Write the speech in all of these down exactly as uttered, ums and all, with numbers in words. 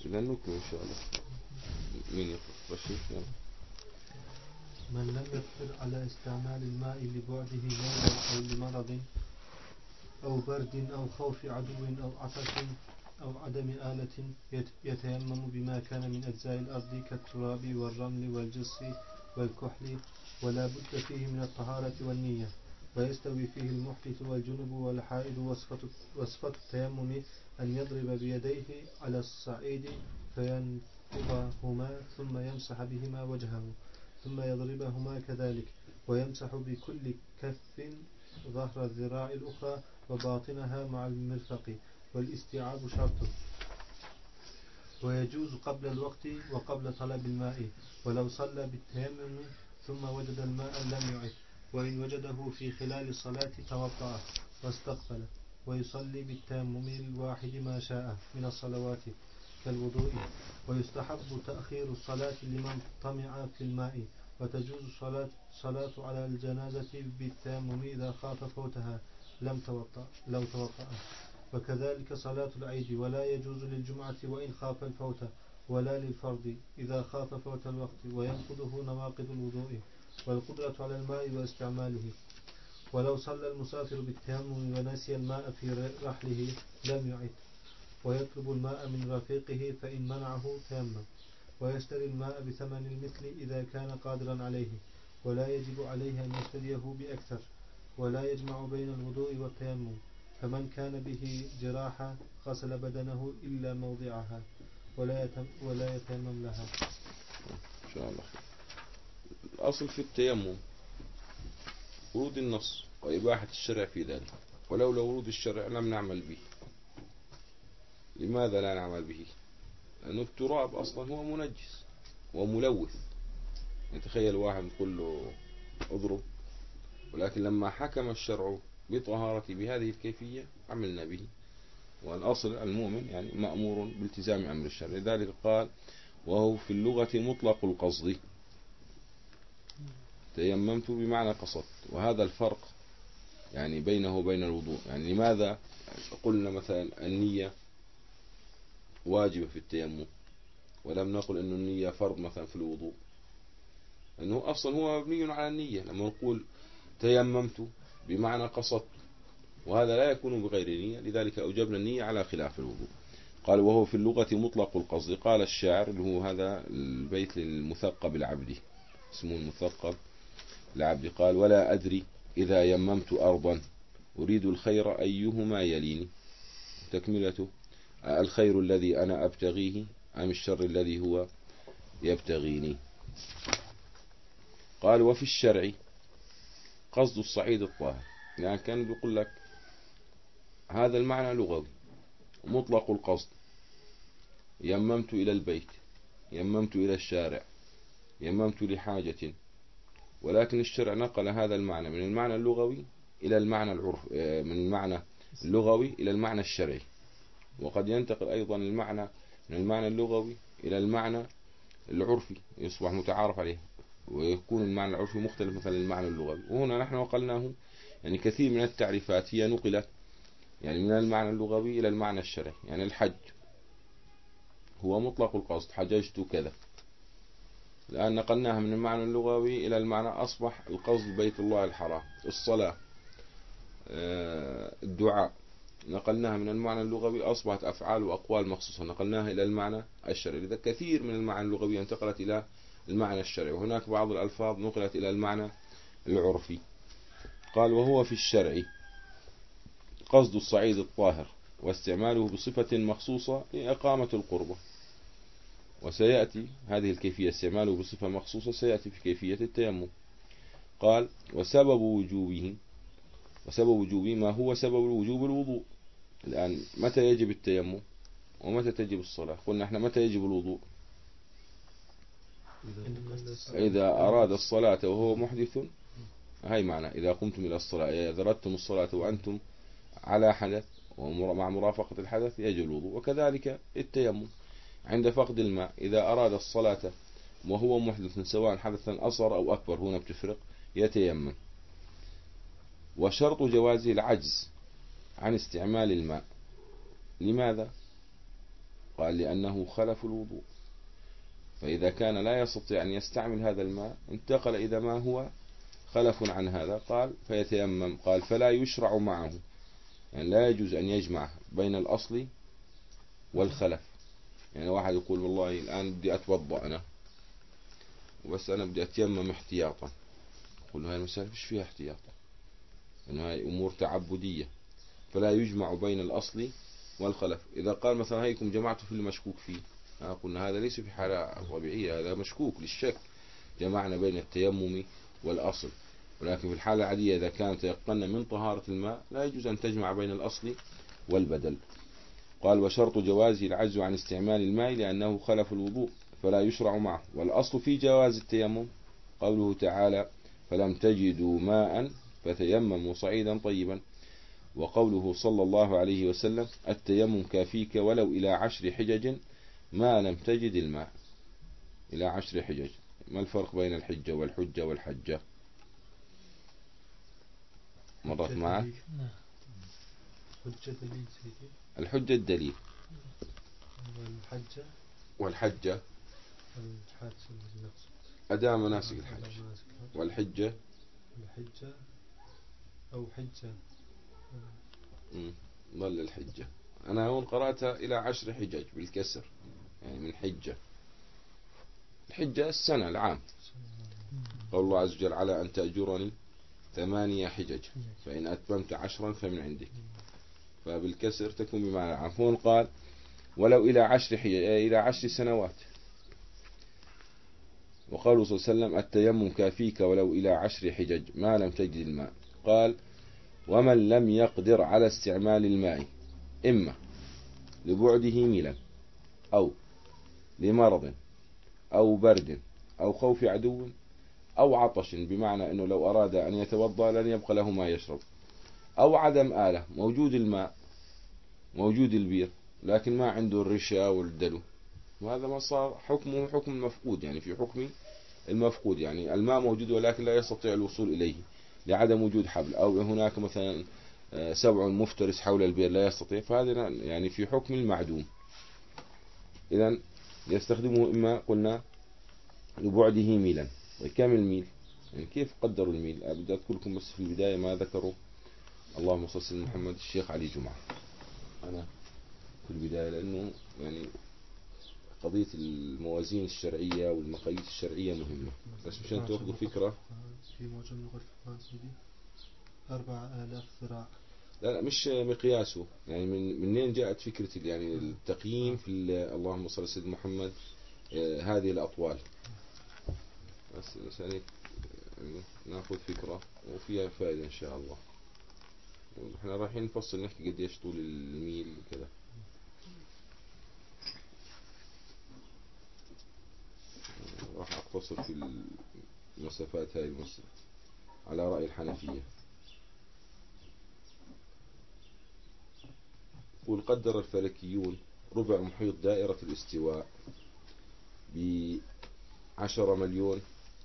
إذا نكمل إن شاء الله. مين يقرأ؟ رشيد. من لم يقدر على استعمال الماء لبعده ليلا أو لمرض أو برد أو خوف عدو أو عطش أو عدم آلة يتيمم بما كان من أجزاء الأرض كالتراب والرمل والجص والكحل، ولا بد فيه من الطهارة والنية، ويستوي فيه المحدث والجنب والحائض. وصفة, وصفة التيمم أن يضرب بيديه على الصعيد فينفضهما ثم يمسح بهما وجهه، ثم يضربهما كذلك، ويمسح بكل كف ظهر الذراع الأخرى وباطنها مع المرفق، والاستيعاب شرط، ويجوز قبل الوقت وقبل طلب الماء. ولو صلى بالتيمم ثم وجد الماء لم يعد، وإن وجده في خلال الصلاة توضأ واستقبل، ويصلي بالتيمم الواحد ما شاء من الصلوات كالوضوء. ويستحب تأخير الصلاة لمن طمع في الماء، وتجوز صلاة, صلاة على الجنازة بالتيمم إذا خاف فوتها لم توضأ لو توضأ، وكذلك صلاة العيد. ولا يجوز للجمعة وإن خاف الفوت، ولا للفرض إذا خاف فوت الوقت، وينقضه نواقض الوضوء والقدرة على الماء واستعماله. ولو صلى المسافر بالتيمم ونسي الماء في رحله لم يعد، ويطلب الماء من رفيقه فإن منعه تيمم، ويشتري الماء بثمن المثل إذا كان قادرا عليه، ولا يجب عليه أن يشتريه بأكثر، ولا يجمع بين الوضوء والتيمم. فمن كان به جراحة غسل بدنه إلا موضعها، ولا يتم ولا يتيمم لها. إن شاء الله. الأصل في التيمم ورود النص وإباحة الشرع في ذلك، ولولا ورود الشرع لم نعمل به. لماذا لا نعمل به؟ لأنه التراب أصلا هو منجس وملوث. يتخيل واحد يقول له اضرب، ولكن لما حكم الشرع بطهارة بهذه الكيفية عملنا به. والأصل المؤمن يعني مأمور بالتزام أمر الشرع. لذلك قال وهو في اللغة مطلق القصد، تيممت بمعنى قصدت. وهذا الفرق يعني بينه وبين الوضوء. يعني لماذا قلنا مثلا النية واجبة في التيمم ولم نقل أن النية فرض مثلا في الوضوء؟ لأنه أصلا هو مبني على النية. لما نقول تيممت بمعنى قصدت، وهذا لا يكون بغير نية، لذلك أوجبنا النية على خلاف الوضوء. قال وهو في اللغة مطلق القصد. قال الشاعر اللي هو هذا البيت للمثقب العبدي، اسمه المثقب العبدي، قال ولا أدري إذا يممت أرضا أريد الخير أيهما يليني. تكملته الخير الذي أنا أبتغيه أم الشر الذي هو يبتغيني. قال وفي الشرع قصد الصعيد الطاهر. يعني كان بيقول لك هذا المعنى لغوي مطلق القصد، يممت إلى البيت، يممت إلى الشارع، يممت لحاجة. ولكن الشرع نقل هذا المعنى من المعنى اللغوي إلى المعنى العرف، من المعنى اللغوي إلى المعنى الشرعي. وقد ينتقل أيضا المعنى من المعنى اللغوي إلى المعنى العرفي، يصبح متعارف عليه، ويكون المعنى العرفي مختلف مثلا المعنى اللغوي. وهنا نحن وقلناه يعني كثير من التعريفات هي نقلت يعني من المعنى اللغوي إلى المعنى الشرعي. يعني الحج هو مطلق القصد، حججت كذا. الآن نقلناها من المعنى اللغوي إلى المعنى أصبح القصد بيت الله الحرام. الصلاة، الدعاء، نقلناها من المعنى اللغوي أصبحت أفعال وأقوال مخصوصة، نقلناها إلى المعنى الشرعي. لذا كثير من المعنى اللغوي انتقلت إلى المعنى الشرعي، وهناك بعض الألفاظ نقلت إلى المعنى العرفي. قال وهو في الشرع قصد الصعيد الطاهر واستعماله بصفة مخصوصة لإقامة القربة. وسيأتي هذه الكيفية، استعماله بصفة مخصوصة سيأتي في كيفية التيمم. قال وسبب وجوبه، وسبب وجوبه ما هو سبب الوجوب الوضوء. الآن متى يجب التيمم ومتى تجب الصلاة؟ قلنا احنا متى يجب الوضوء؟ إذا أراد الصلاة وهو محدث، هاي معنى إذا قمتم إلى الصلاة، إذا أردتم الصلاة وأنتم على حدث ومع مرافقة الحدث يجب الوضوء. وكذلك التيمم عند فقد الماء، إذا أراد الصلاة وهو محدث سواء حدثا أصغر أو أكبر، هنا بتفرق، يتيمم. وشرط جوازه العجز عن استعمال الماء. لماذا؟ قال لأنه خلف الوضوء، فإذا كان لا يستطيع أن يستعمل هذا الماء انتقل إذا ما هو خلف عن هذا، قال فيتيمم. قال فلا يشرع معه، يعني لا يجوز أن يجمع بين الأصل والخلف. يعني واحد يقول والله الآن بدي أتوضأ أنا وبس أنا بدي أتيمم احتياطا، يقول له هاي المسألة فيش فيها احتياطا، لأن هاي أمور تعبدية، فلا يجمع بين الأصل والخلف. إذا قال مثلا هيكم جمعتوا في المشكوك فيه، قلنا هذا ليس في حالة طبيعية، هذا مشكوك للشك، جمعنا بين التيمم والأصل. ولكن في الحالة العادية إذا كان تيقن من طهارة الماء لا يجوز أن تجمع بين الأصل والبدل. قال وشرط جوازه العجز عن استعمال الماء لأنه خلف الوضوء فلا يشرع معه. والأصل في جواز التيمم قوله تعالى فلم تجدوا ماء فتيمموا صعيدا طيبا، وقوله صلى الله عليه وسلم التيمم كافيك ولو إلى عشر حجج ما لم تجد الماء. إلى عشر حجج، ما الفرق بين الحجة والحجة والحجة؟ مرت معك؟ حجة دليل سيدي. الحجة الدليل، والحجة والحجة الحج أداء مناسك الحج. والحجة الحجة أو حجة ظل الحجة. أنا هون قرأتها إلى عشر حجج بالكسر، يعني من حجة. الحجة السنة العام، قول الله عز وجل على أن تأجرني ثمانية حجج فإن أتممت عشرا فمن عندك، فبالكسر تكون بمعنى العام. هون قال ولو إلى عشر حجج، إلى عشر سنوات. وقوله صلى الله عليه وسلم التيمم كافيك ولو إلى عشر حجج ما لم تجد الماء. قال ومن لم يقدر على استعمال الماء إما لبعده ميلا أو لمرض أو برد أو خوف عدو أو عطش، بمعنى أنه لو أراد أن يتوضأ لن يبقى له ما يشرب، أو عدم آلة، موجود الماء موجود البير لكن ما عنده الرشا والدلو، وهذا ما صار حكمه حكم المفقود، يعني في حكم المفقود، يعني الماء موجود ولكن لا يستطيع الوصول إليه لعدم وجود حبل، أو هناك مثلا سبع مفترس حول البئر لا يستطيع، فهذا يعني في حكم المعدوم. إذن يستخدمه إما قلنا لبعده ميلا. كم الميل؟ يعني كيف قدروا الميل؟ أبدأ أذكر لكم بس في البداية ما ذكروا اللهم صل على محمد الشيخ علي جمعة. أنا في البداية لأنه يعني قضية الموازين الشرعية والمقاييس الشرعية مهمة، بس مشان تأخذوا فكرة. في معجم لغة الفرنسية أربعة آلاف ذراع. لا لا مش مقياسه، يعني من منين جاءت فكرة يعني التقييم في اللهم صل على سيدنا محمد آه هذه الأطوال، بس عشان يعني ناخذ فكرة وفيها فائدة إن شاء الله. احنا رايحين نفصل نحكي قديش طول الميل وكذا. راح أقتصر في المسافات هاي المسافة على رأي الحنفية. وقدر الفلكيون ربع محيط دائرة الاستواء بعشرة مليون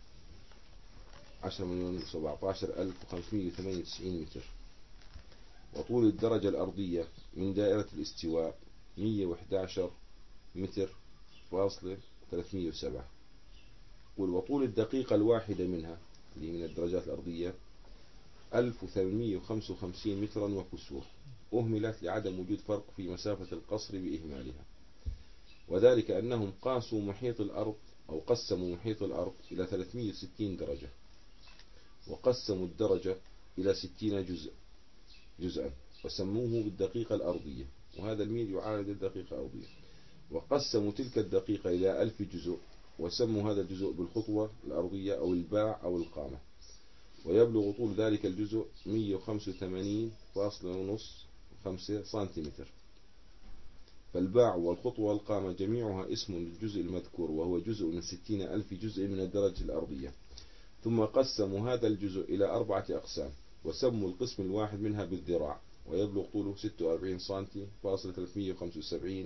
عشرة مليون سبعة عشر ألف وخمسمائة وثمانية وتسعين متر، وطول الدرجة الأرضية من دائرة الاستواء مئة وأحد عشر متر فاصلة ثلاثمائة وسبعة. وطول الدقيقة الواحدة منها اللي من الدرجات الأرضية ألف وثمانمائة وخمسة وخمسين مترا وكسور، أهملت لعدم وجود فرق في مسافة القصر بإهمالها، وذلك أنهم قاسوا محيط الأرض أو قسموا محيط الأرض إلى ثلاثمائة وستين درجة، وقسموا الدرجة إلى ستين جزء جزءا وسموه بالدقيقة الأرضية، وهذا الميل يعادل الدقيقة الأرضية، وقسموا تلك الدقيقة إلى ألف جزء وسموا هذا الجزء بالخطوة الأرضية أو الباع أو القامة، ويبلغ طول ذلك الجزء مئة وخمسة وثمانين فاصلة خمسة سنتيمتر. فالباع والخطوة والقامة جميعها اسم للجزء المذكور، وهو جزء من ستين ألف جزء من الدرجة الأرضية. ثم قسموا هذا الجزء إلى أربعة أقسام وسموا القسم الواحد منها بالذراع، ويبلغ طوله ستة وأربعين سنتي فاصلة ثلاثمائة وخمسة وسبعين.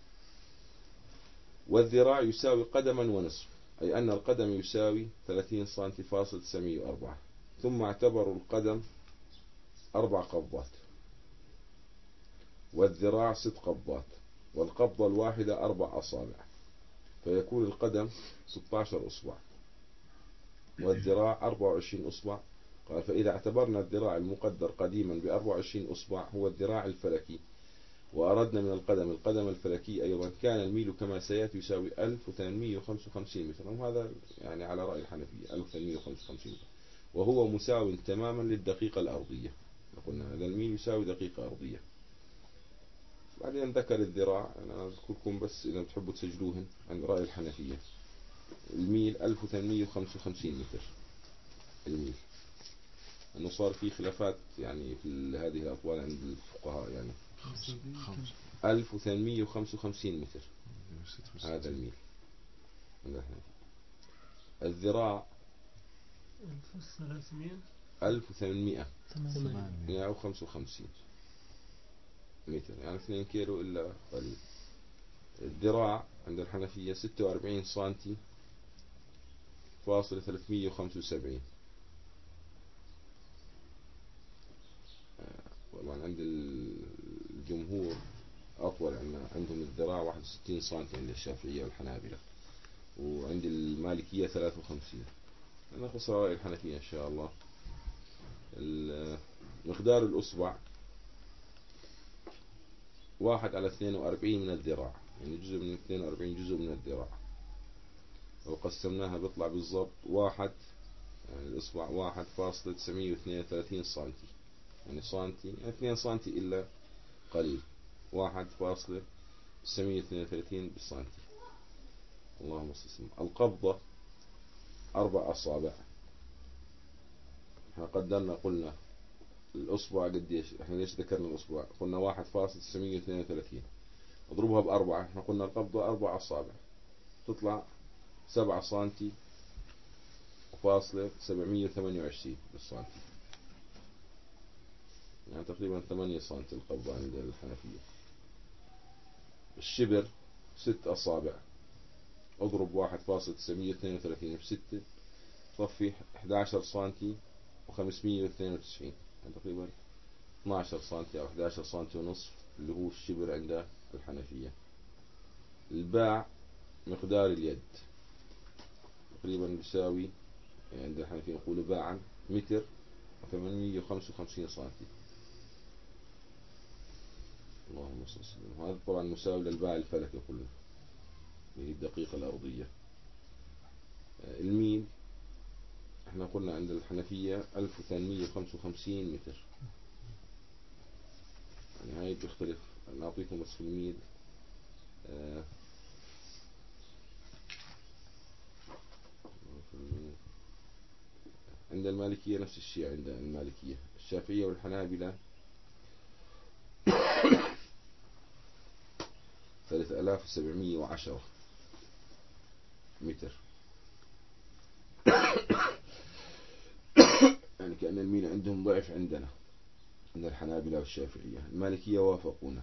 والذراع يساوي قدما ونصف، أي أن القدم يساوي ثلاثين سنتي فاصلة تسعمائة وأربعة. ثم اعتبروا القدم أربع قبضات والذراع ست قبضات، والقبضة الواحدة أربع أصابع، فيكون القدم ستة عشر أصبع والذراع أربعة وعشرين أصبع. قال فإذا اعتبرنا الذراع المقدر قديما ب أربعة وعشرين أصبع هو الذراع الفلكي، وأردنا من القدم القدم الفلكي أيضا، كان الميل كما سيأتي يساوي ألف وثمانمئة وخمسة وخمسين متر، وهذا يعني على رأي الحنفية ألف وثمانمئة وخمسة وخمسين متر، وهو مساو تماما للدقيقة الأرضية. قلنا هذا الميل يساوي دقيقة أرضية. بعدين ذكر الذراع، أنا أذكر لكم بس إذا بتحبوا تسجلوهن عند رأي الحنفية، الميل ألف وثمانمئة وخمسة وخمسين متر الميل، أنه صار في خلافات يعني في هذه الأطوال عند الفقهاء، يعني ألف وثمانمئة وخمسة وخمسين متر هذا الميل. الذراع ألف وثمانمئة وخمسة وخمسين متر، يعني اثنين كيلو إلا قليل. الذراع عند الحنفية ستة وأربعين سنتي فاصلة ثلاثمئة وخمسة وسبعين. طبعا عند الجمهور أطول، عندهم الذراع واحد وستين سنتي عند الشافعية والحنابلة، وعند المالكية ثلاثة وخمسين. أنا أخص رأي الحنفية إن شاء الله. مقدار الأصبع واحد على اثنين وأربعين من الذراع، يعني جزء من اثنين وأربعين جزء من الذراع، لو قسمناها بيطلع بالضبط واحد، يعني الإصبع واحد فاصلة تسعمئة واثنين وثلاثين سنتي، يعني سنتي يعني اثنين سنتي إلا قليل، واحد فاصلة تسعمئة واثنين وثلاثين بالسنتي. اللهم صل وسلم. القبضة أربع أصابع، احنا قدرنا قلنا الأصبع قديش، احنا ليش ذكرنا الأصبع؟ قلنا واحد فاصلة تسعمئة واثنين وثلاثين، اضربها بأربعة، احنا قلنا القبضة أربع أصابع، تطلع سبعة سنتي فاصلة سبعمئة وثمانية وعشرين بالسنتي، يعني تقريبا ثمانية سنتي القبضة عند الحنفية. الشبر ست أصابع، اضرب واحد فاصلة تسعمئة واثنين وثلاثين بستة، صفي أحد عشر سنتي وخمسمئة واثنين وتسعين، يعني تقريبا اثني عشر سنتي أو أحد عشر سنتي ونصف اللي هو الشبر عند الحنفية. الباع مقدار اليد، تقريبا يساوي يعني عند الحنفية نقول باعا متر وثمانمئة وخمسة وخمسين سنتي. اللهم صل وسلم. هذا طبعا مساوي للباع الفلكي قلنا اللي هي الدقيقة الأرضية. الميل احنا قلنا عند الحنفية ألف وثمانمئة وخمسة وخمسين متر، يعني هاي بيختلف، نعطيكم بس في الميل. آه عند المالكية نفس الشيء، عند المالكية الشافعية والحنابلة ثلاثة آلاف وسبعمئة وعشرة متر، يعني كأن الميل عندهم ضعف عندنا عند الحنابلة والشافعية. المالكية وافقونا.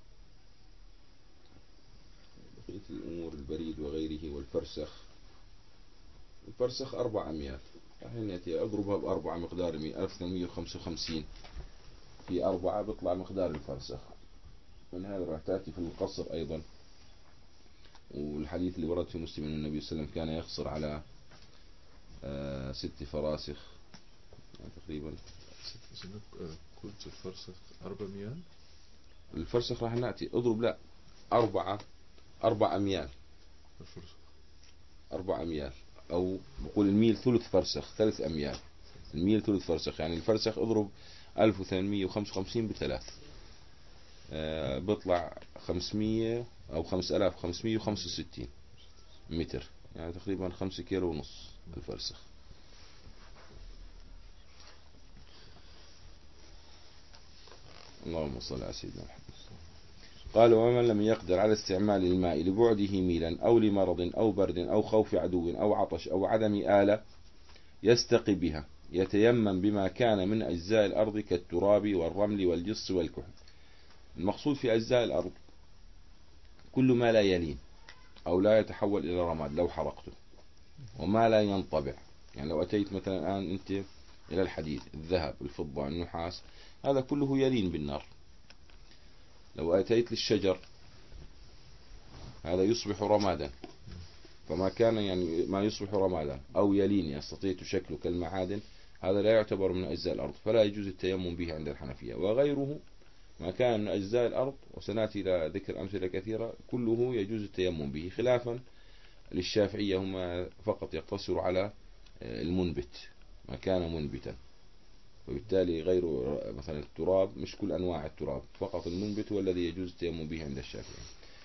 بقية الأمور البريد وغيره والفرسخ، الفرسخ أربع أميال، الحين يأتي أضربها بأربعة مقدار مئة ألف وثمانمئة وخمسة وخمسين في أربعة بيطلع مقدار الفرسخ. من هذا راح تأتي في القصر أيضا، والحديث اللي ورد في مسلم أن النبي صلى الله عليه وسلم كان يقصر على آه ست فراسخ، يعني تقريبا قلت الفرسخ أربع أميال. الفرسخ راح نأتي أضرب لا أربعة أربع أميال، الفرسخ أربع أميال، أو بقول الميل ثلث فرسخ، ثلاث أميال، الميل ثلث فرسخ، يعني الفرسخ أضرب ألف وثمانمئة وخمسة وخمسين بثلاث، آه بيطلع خمسمئة أو خمسة آلاف وخمسمئة وخمسة وستين متر، يعني تقريبا خمسة كيلو ونص الفرسخ. اللهم صل على سيدنا محمد. قال ومن لم يقدر على استعمال الماء لبعده ميلا أو لمرض أو برد أو خوف عدو أو عطش أو عدم آلة يستقي بها، يتيمم بما كان من أجزاء الأرض كالتراب والرمل والجص والكحل. المقصود في أجزاء الأرض كل ما لا يلين أو لا يتحول إلى رماد لو حرقته، وما لا ينطبع، يعني لو أتيت مثلا الآن أنت إلى الحديد الذهب الفضة النحاس هذا كله يلين بالنار. لو أتيت للشجر هذا يصبح رمادا. فما كان يعني ما يصبح رمادا أو يلين يستطيع شكله كالمعادن، هذا لا يعتبر من أجزاء الأرض، فلا يجوز التيمم به عند الحنفية. وغيره ما كان من أجزاء الأرض، وسنأتي إلى ذكر أمثلة كثيرة، كله يجوز التيمم به، خلافا للشافعية هم فقط يقتصر على المنبت ما كان منبتا، وبالتالي غير مثلا التراب، مش كل أنواع التراب، فقط المنبت هو الذي يجوز التيمم به عند الشافعية.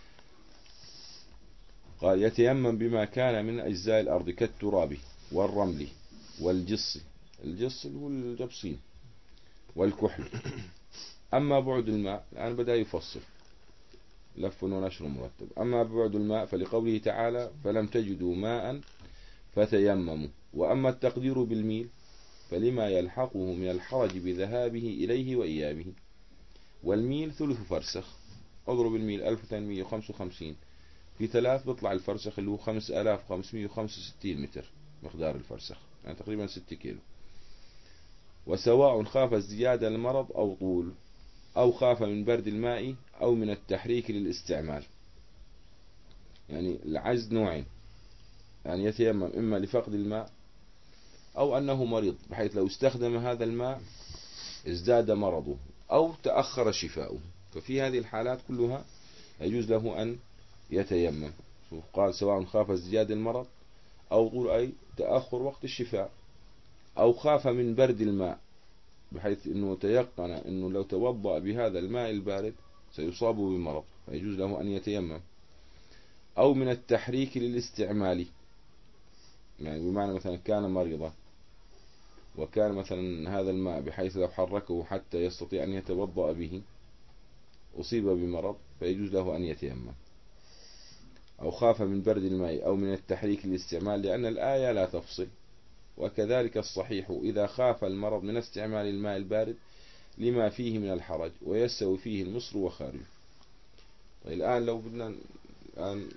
قال يتيمم بما كان من أجزاء الأرض كالتراب والرمل والجص، الجص هو الجبصين، والكحل. أما بعد الماء، الآن بدأ يفصل لف ونشر مرتب. أما بعد الماء فلقوله تعالى فلم تجدوا ماء فتيمموا. وأما التقدير بالميل فلما يلحقه من الحرج بذهابه إليه وإيابه. والميل ثلث فرسخ، اضرب الميل ألف وثمانمئة وخمسة وخمسين في ثلاث بيطلع الفرسخ اللي هو خمسة آلاف وخمسمئة وخمسة وستين متر مقدار الفرسخ، يعني تقريبا ستة كيلو. وسواء خاف ازدياد المرض أو طول، أو خاف من برد الماء أو من التحريك للاستعمال. يعني العجز نوعين، يعني يتيمم إما لفقد الماء أو أنه مريض بحيث لو استخدم هذا الماء ازداد مرضه أو تأخر شفاؤه، ففي هذه الحالات كلها يجوز له أن يتيمم. قال سواء خاف ازدياد المرض أو طول أي تأخر وقت الشفاء، أو خاف من برد الماء بحيث أنه تيقن أنه لو توضأ بهذا الماء البارد سيصاب بمرض فيجوز له أن يتيمم، أو من التحريك للاستعمال، يعني بمعنى مثلا كان مريضا وكان مثلا هذا الماء بحيث لو حركه حتى يستطيع أن يتوضأ به أصيب بمرض فيجوز له أن يتيمم. أو خاف من برد الماء أو من التحريك للاستعمال، لأن الآية لا تفصل. وكذلك الصحيح إذا خاف المرض من استعمال الماء البارد لما فيه من الحرج ويستوي فيه المصر وخارجه. طيب الآن لو بدنا الآن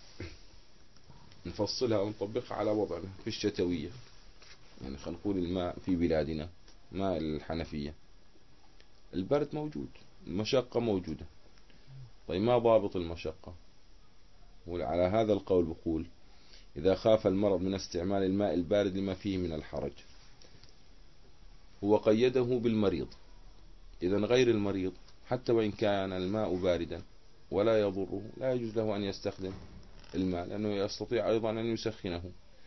نفصلها ونطبقها على وضعنا في الشتوية، يعني خلينا نقول الماء في بلادنا ماء الحنفية، البرد موجود، المشقة موجودة. طيب ما ضابط المشقة؟ وعلى هذا القول بقول إذا خاف المرض من استعمال الماء البارد لما فيه من الحرج، هو قيده بالمريض. إذا غير المريض حتى وإن كان الماء باردا ولا يضره لا يجوز له أن يستخدم الماء، لأنه يستطيع أيضا أن يسخنه.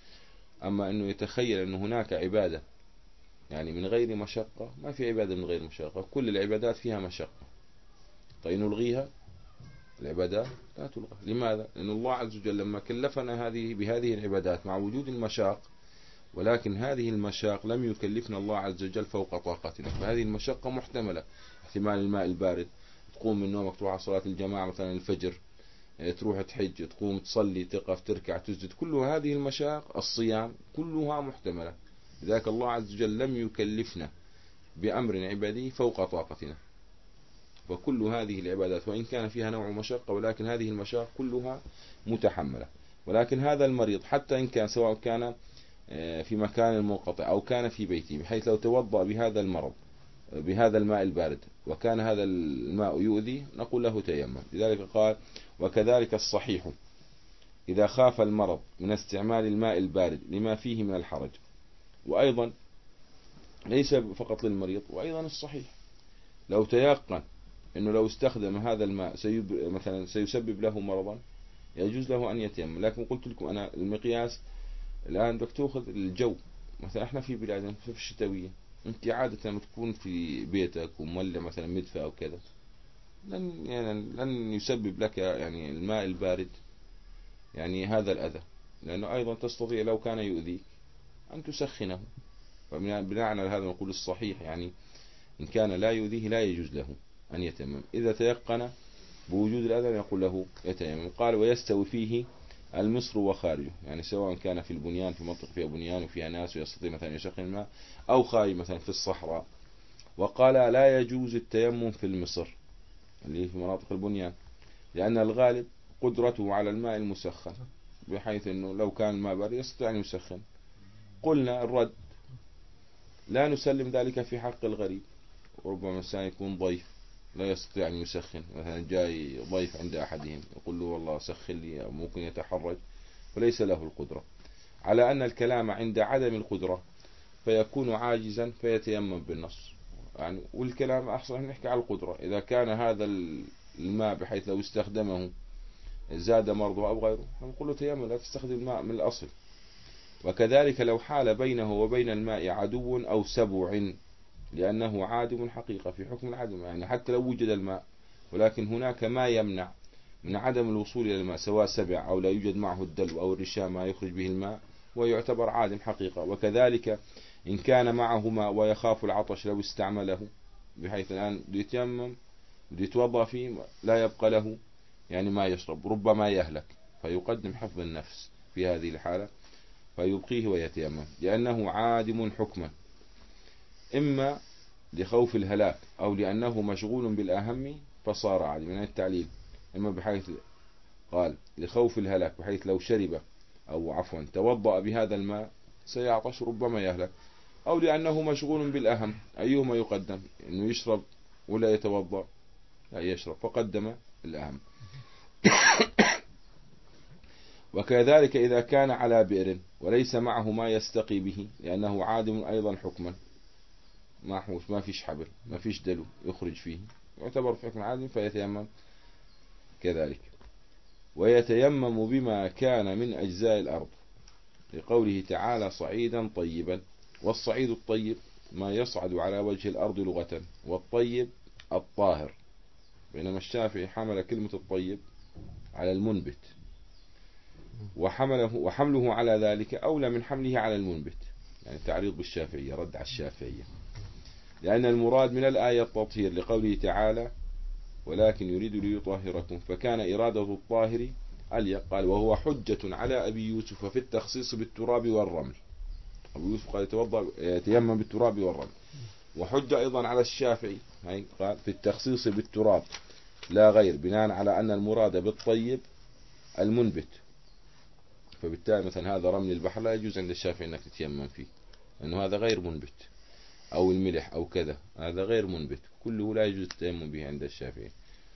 أما أنه يتخيل أن هناك عبادة يعني من غير مشقة، ما في عبادة من غير مشقة، كل العبادات فيها مشقة. طيب نلغيها؟ العبادات لا تلغى. لماذا؟ لأن الله عز وجل لما كلفنا هذه بهذه العبادات مع وجود المشاق، ولكن هذه المشاق لم يكلفنا الله عز وجل فوق طاقتنا، فهذه المشقة محتملة. احتمال الماء البارد، تقوم من نومك تروح على صلاة الجماعة مثلا الفجر، تروح تحج، تقوم تصلي، تقف، تركع، تسجد، كل هذه المشاق، الصيام كلها محتملة. لذلك الله عز وجل لم يكلفنا بأمر عبادي فوق طاقتنا. وكل هذه العبادات وإن كان فيها نوع مشقة ولكن هذه المشاق كلها متحملة. ولكن هذا المريض حتى إن كان سواء كان في مكان منقطع أو كان في بيته، بحيث لو توضأ بهذا المرض بهذا الماء البارد وكان هذا الماء يؤذي نقول له تيمم. لذلك قال وكذلك الصحيح إذا خاف المرض من استعمال الماء البارد لما فيه من الحرج. وأيضا ليس فقط للمريض، وأيضا الصحيح لو تيقن أنه لو استخدم هذا الماء سيب مثلا سيسبب له مرضا يجوز له أن يتيمم. لكن قلت لكم أنا المقياس الآن بدك تأخذ الجو. مثلا احنا في بلادنا في الشتوية، انت عادة لما تكون في بيتك ومولع مثلا مدفأ أو كذا لن يعني لن يسبب لك يعني الماء البارد يعني هذا الأذى، لأنه أيضا تستطيع لو كان يؤذيك أن تسخنه. فبناء على هذا نقول الصحيح يعني إن كان لا يؤذيه لا يجوز له أن يتيمم. إذا تيقن بوجود الأذى يقول له يتيمم. قال ويستوي فيه المصر وخارجه، يعني سواء كان في البنيان في منطقة فيها بنيان وفيها ناس ويستطيع مثلا يسخن الماء، أو خارج مثلا في الصحراء. وقال لا يجوز التيمم في المصر اللي في مناطق البنيان، لأن الغالب قدرته على الماء المسخن، بحيث أنه لو كان الماء بارد يستطيع أن يسخن. قلنا الرد لا نسلم ذلك في حق الغريب، وربما الإنسان يكون ضيف لا يستطيع أن يسخن، مثلا جاي ضيف عند أحدهم يقول له والله سخن لي، أو ممكن يتحرج فليس له القدرة، على أن الكلام عند عدم القدرة فيكون عاجزا فيتيمم بالنص يعني. والكلام أصلا نحكي على القدرة، إذا كان هذا الماء بحيث لو استخدمه زاد مرضه أو غيره نقول له تيمم، لا تستخدم الماء من الأصل. وكذلك لو حال بينه وبين الماء عدو أو سبع، لأنه عادم حقيقة في حكم العدم، يعني حتى لو وجد الماء ولكن هناك ما يمنع من عدم الوصول إلى الماء، سواء سبع أو لا يوجد معه الدلو أو الرشام ما يخرج به الماء، ويعتبر عادم حقيقة. وكذلك إن كان معه ماء ويخاف العطش لو استعمله، بحيث الآن يتيمم يتوضأ فيه لا يبقى له يعني ما يشرب، ربما يهلك، فيقدم حفظ النفس في هذه الحالة فيبقيه ويتيمم، لأنه عادم حكما، إما لخوف الهلاك أو لأنه مشغول بالأهم فصار عادما. من التعليل إما بحيث قال لخوف الهلاك بحيث لو شرب أو عفوا توضأ بهذا الماء سيعطش ربما يهلك، أو لأنه مشغول بالأهم. أيهما يقدم، إنه يشرب ولا يتوضأ؟ لا يشرب، فقدم الأهم. وكذلك إذا كان على بئر وليس معه ما يستقي به، لأنه عادم أيضا حكما، ما حوش ما فيش حبل ما فيش دلو يخرج فيه، يعتبر في حكم عادم فيتيمم كذلك. ويتيمم بما كان من أجزاء الأرض، لقوله تعالى صعيدا طيبا. والصعيد الطيب ما يصعد على وجه الأرض لغة، والطيب الطاهر، بينما الشافعي حمل كلمة الطيب على المنبت، وحمله وحمله على ذلك أولى من حمله على المنبت، يعني تعريض بالشافعية، رد على الشافعية، لأن المراد من الآية التطهير، لقوله تعالى ولكن يريد ليطهركم، فكان إرادة الطاهر أليق. قال وهو حجة على أبي يوسف في التخصيص بالتراب والرمل. أبو يوسف قال يتوضأ يتيمم بالتراب والرمل، وحجة أيضا على الشافعي قال في التخصيص بالتراب لا غير، بناء على أن المراد بالطيب المنبت، فبالتالي مثلا هذا رمل البحر لا يجوز عند الشافعي أنك تتيمم فيه، لأنه هذا غير منبت، أو الملح أو كذا هذا غير منبت، كله لا يجوز التيمم به عند الشافعي.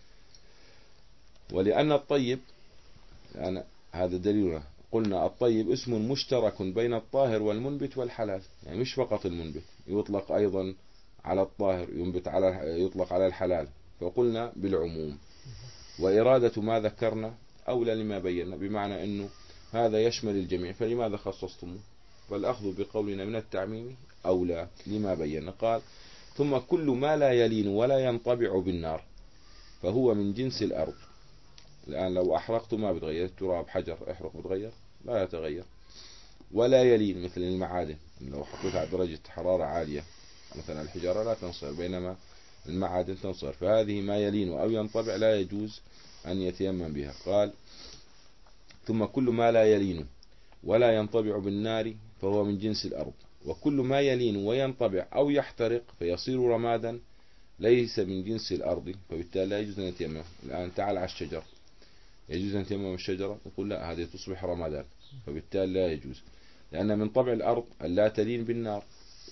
ولأن الطيب يعني هذا دليلنا، قلنا الطيب اسم مشترك بين الطاهر والمنبت والحلال، يعني مش فقط المنبت، يطلق أيضا على الطاهر، ينبت على يطلق على الحلال، فقلنا بالعموم. وإرادة ما ذكرنا أولى لما بينا، بمعنى أنه هذا يشمل الجميع، فلماذا خصصتموه؟ فالأخذ بقولنا من التعميم أولى لما بينا. قال ثم كل ما لا يلين ولا ينطبع بالنار فهو من جنس الأرض. الآن لو أحرقت ما بتغير، التراب حجر احرق بتغير؟ لا يتغير. ولا يلين مثل المعادن، لو حطيتها على درجة حرارة عالية مثلا الحجارة لا تنصهر، بينما المعادن تنصهر، فهذه ما يلين أو ينطبع لا يجوز أن يتيمم بها. قال ثم كل ما لا يلين ولا ينطبع بالنار فهو من جنس الأرض، وكل ما يلين وينطبع أو يحترق فيصير رمادا ليس من جنس الأرض، فبالتالي لا يجوز أن يتيمم. الآن تعال على الشجر، يجوز أن يتيمم الشجرة؟ نقول لا، هذه تصبح رمادان، فبالتالي لا يجوز، لأن من طبع الأرض أن لا تلين بالنار.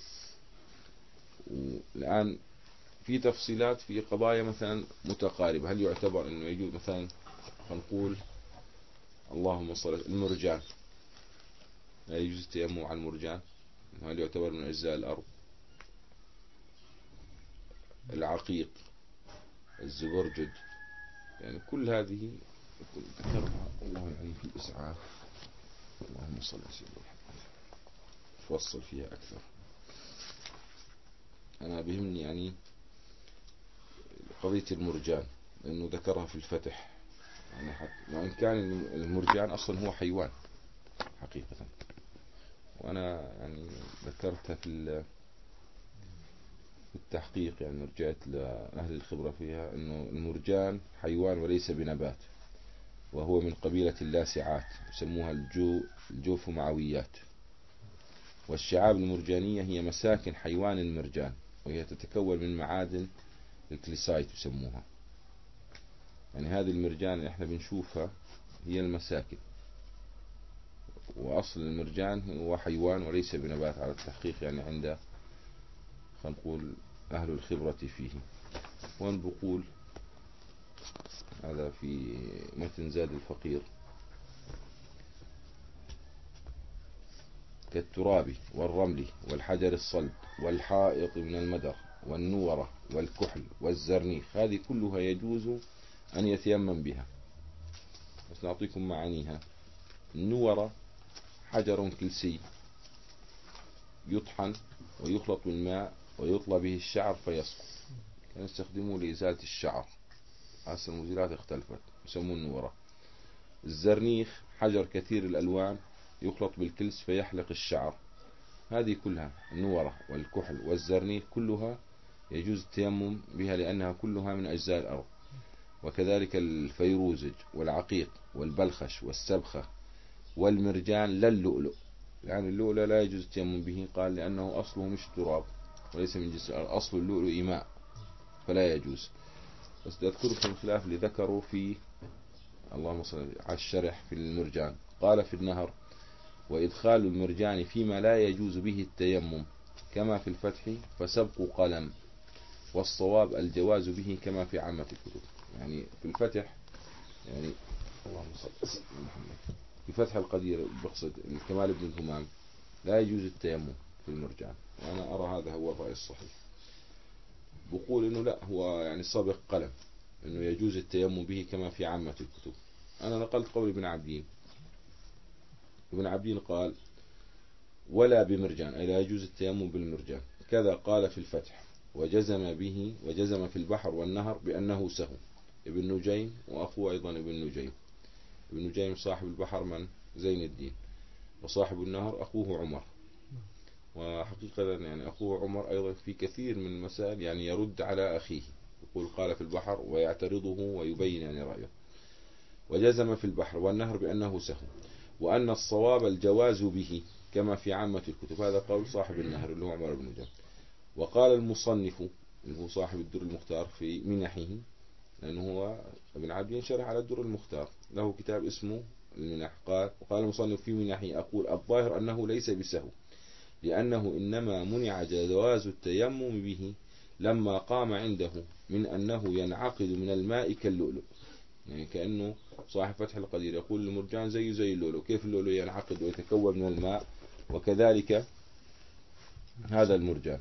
الآن في تفصيلات في قضايا مثلا متقاربة، هل يعتبر أنه يجوز مثلا نقول اللهم صل المرجان، لا يجوز التيمم على المرجان، هل يعتبر من أجزاء الأرض؟ العقيق، الزبرجد، يعني كل هذه ذكرها الله يعني في الإسعاف. اللهم صل على سيدنا محمد، تفصل فيها أكثر. أنا بهمني يعني قضية المرجان لأنه ذكرها في الفتح، يعني حتى وإن كان المرجان أصلا هو حيوان حقيقة، وأنا يعني ذكرتها في التحقيق، يعني رجعت لأهل الخبرة فيها أنه المرجان حيوان وليس بنبات، وهو من قبيلة اللاسعات يسموها الجو الجوفمعويات. والشعاب المرجانية هي مساكن حيوان المرجان، وهي تتكون من معادن الكليسايت يسموها، يعني هذه المرجان اللي احنا بنشوفها هي المساكن، وأصل المرجان هو حيوان وليس بنبات على التحقيق، يعني عند خلينا نقول أهل الخبرة فيه. وان بقول هذا في متن زاد الفقير: كالتراب والرمل والحجر الصلب والحائط من المدر والنورة والكحل والزرنيخ، هذه كلها يجوز أن يتيمم بها. بس نعطيكم معانيها. النورة حجر كلسي يطحن ويخلط بالماء ويطلى به الشعر فيسقط، كان يستخدموه لإزالة الشعر، هسه المزيلات اختلفت، يسموه النورة. الزرنيخ حجر كثير الألوان يخلط بالكلس فيحلق الشعر. هذه كلها النورة والكحل والزرنيخ كلها يجوز التيمم بها لأنها كلها من أجزاء الأرض. وكذلك الفيروزج والعقيق والبلخش والسبخة والمرجان لا اللؤلؤ، يعني اللؤلؤ لا يجوز التيمم به، قال لأنه أصله مش تراب وليس من جنس الأرض، أصل اللؤلؤ ماء فلا يجوز. بس أذكركم الخلاف اللي ذكروا في اللهم صل على الشرح في المرجان. قال في النهر: وإدخال المرجان فيما لا يجوز به التيمم كما في الفتح فسبق قلم، والصواب الجواز به كما في عامة الكتب. يعني في الفتح، يعني اللهم صل على محمد، في فتح القدير بقصد الكمال بن الهمام لا يجوز التيمم في المرجان، وأنا أرى هذا هو الرأي الصحيح. بقول إنه لا، هو يعني سابق قلم إنه يجوز التيمم به كما في عامة الكتب. أنا نقلت قول ابن عبدين. ابن عبدين قال: ولا بمرجان، أي لا يجوز التيمم بالمرجان. كذا قال في الفتح، وجزم به وجزم في البحر والنهر بأنه سهو ابن نجيم وأخوه أيضا ابن نجيم. ابن نجيم صاحب البحر من زين الدين، وصاحب النهر أخوه عمر. وحقيقة يعني أخوه عمر أيضا في كثير من المسائل يعني يرد على أخيه، يقول قال في البحر ويعترضه ويبين يعني رأيه. وجزم في البحر والنهر بأنه سهو، وأن الصواب الجواز به كما في عامة الكتب. هذا قول صاحب النهر اللي هو عمر بن نجيم. وقال المصنف اللي هو صاحب الدر المختار في منحه، لأنه هو ابن عبدين شرح على الدر المختار، له كتاب اسمه المنح. قال: وقال المصنف في منحه: أقول الظاهر أنه ليس بسهو، لأنه إنما منع جواز التيمم به لما قام عنده من أنه ينعقد من الماء كاللؤلؤ. يعني كأنه صاحب فتح القدير يقول المرجان زي زي اللؤلؤ، كيف اللؤلؤ ينعقد ويتكون من الماء؟ وكذلك هذا المرجان.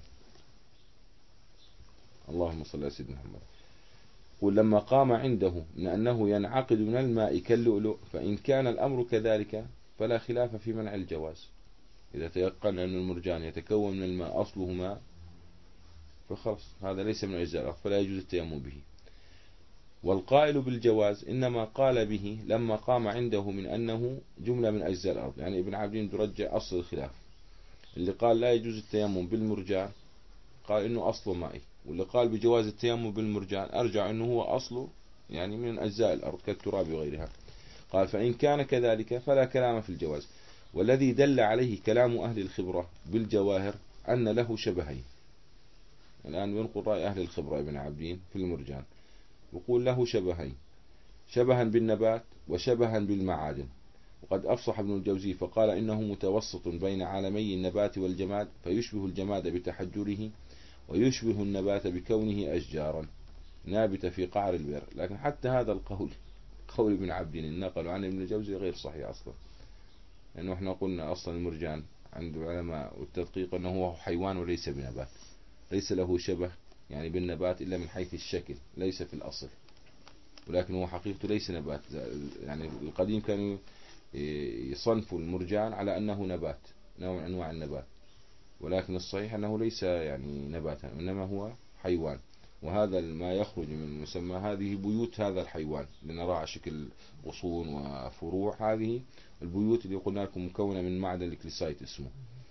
اللهم صل على سيدنا محمد. قل لما قام عنده من أنه ينعقد من الماء كاللؤلؤ، فإن كان الأمر كذلك فلا خلاف في منع الجواز. إذا تيقن أن المرجان يتكون من الماء أصله ماء فخلص هذا ليس من أجزاء الأرض فلا يجوز التيمم به. والقائل بالجواز إنما قال به لما قام عنده من أنه جملة من أجزاء الأرض. يعني ابن عبدين برجع أصل الخلاف، اللي قال لا يجوز التيمم بالمرجان قال إنه أصله مائي، واللي قال بجواز التيمم بالمرجان أرجع إنه هو أصله يعني من أجزاء الأرض كالتراب وغيرها. قال: فإن كان كذلك فلا كلام في الجواز. والذي دل عليه كلام أهل الخبرة بالجواهر أن له شبهين. الآن ينقل رأي أهل الخبرة ابن عبدين في المرجان، يقول له شبهين: شبها بالنبات وشبها بالمعادن. وقد أفصح ابن الجوزي فقال إنه متوسط بين عالمي النبات والجماد، فيشبه الجماد بتحجره ويشبه النبات بكونه أشجارا نابتة في قعر البئر. لكن حتى هذا القول قول ابن عبدين النقل عن ابن الجوزي غير صحيح أصلا، لأنه احنا قلنا أصلا المرجان عند العلماء والتدقيق أنه هو حيوان وليس بنبات، ليس له شبه يعني بالنبات إلا من حيث الشكل ليس في الأصل، ولكن هو حقيقته ليس نبات. يعني القديم كانوا يصنفوا المرجان على أنه نبات، نوع من أنواع النبات، ولكن الصحيح أنه ليس يعني نباتا إنما هو حيوان. وهذا ما يخرج من مسمى هذه بيوت هذا الحيوان لنرى على شكل غصون وفروع. هذه البيوت اللي قلنا لكم مكونة من معدن الكليسايت اسمه.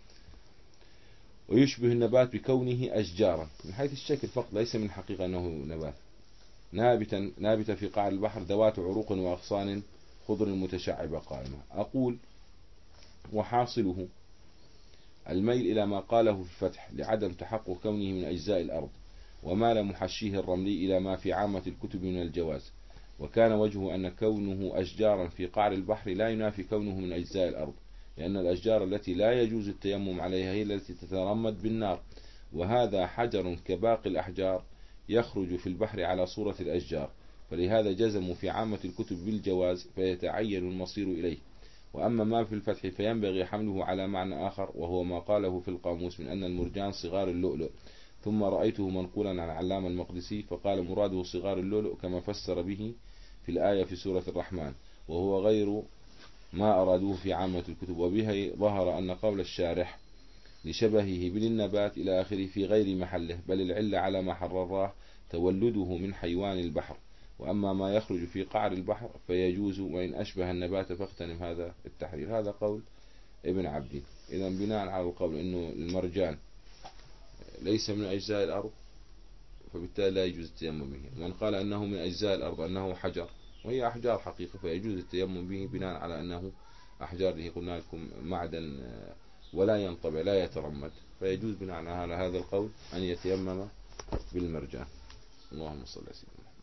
ويشبه النبات بكونه أشجارا من حيث الشكل فقط ليس من حقيقة أنه نبات. نابتا نابتة في قاع البحر ذوات عروق وأغصان خضر متشعبة قائمة. أقول وحاصله الميل إلى ما قاله في الفتح لعدم تحقق كونه من أجزاء الأرض، ومال محشيه الرملي إلى ما في عامة الكتب من الجواز. وكان وجهه أن كونه أشجارا في قعر البحر لا ينافي كونه من أجزاء الأرض، لأن الأشجار التي لا يجوز التيمم عليها هي التي تترمد بالنار، وهذا حجر كباقي الأحجار يخرج في البحر على صورة الأشجار، فلهذا جزموا في عامة الكتب بالجواز، فيتعين المصير إليه. وأما ما في الفتح فينبغي حمله على معنى آخر، وهو ما قاله في القاموس من أن المرجان صغار اللؤلؤ. ثم رأيته منقولا عن علامة المقدسي فقال مراده صغار اللؤلؤ كما فسر به في الآية في سورة الرحمن، وهو غير ما أرادوه في عامة الكتب. وبه ظهر أن قول الشارح لشبهه بالنبات إلى آخره في غير محله، بل العلة على ما حرراه تولده من حيوان البحر. وأما ما يخرج في قعر البحر فيجوز، وإن أشبه النبات فاغتنم هذا التحرير. هذا قول ابن عبدين. إذا بناء على القول أنه المرجان ليس من أجزاء الأرض فبالتالي لا يجوز التيمم به. ومن قال أنه من أجزاء الأرض أنه حجر، وهي أحجار حقيقة، فيجوز التيمم به بناء على أنه أحجار اللي قلنا لكم معدن ولا ينطبع لا يترمد، فيجوز بناء على هذا القول أن يتيمم بالمرجان. اللهم صل على سيدنا محمد.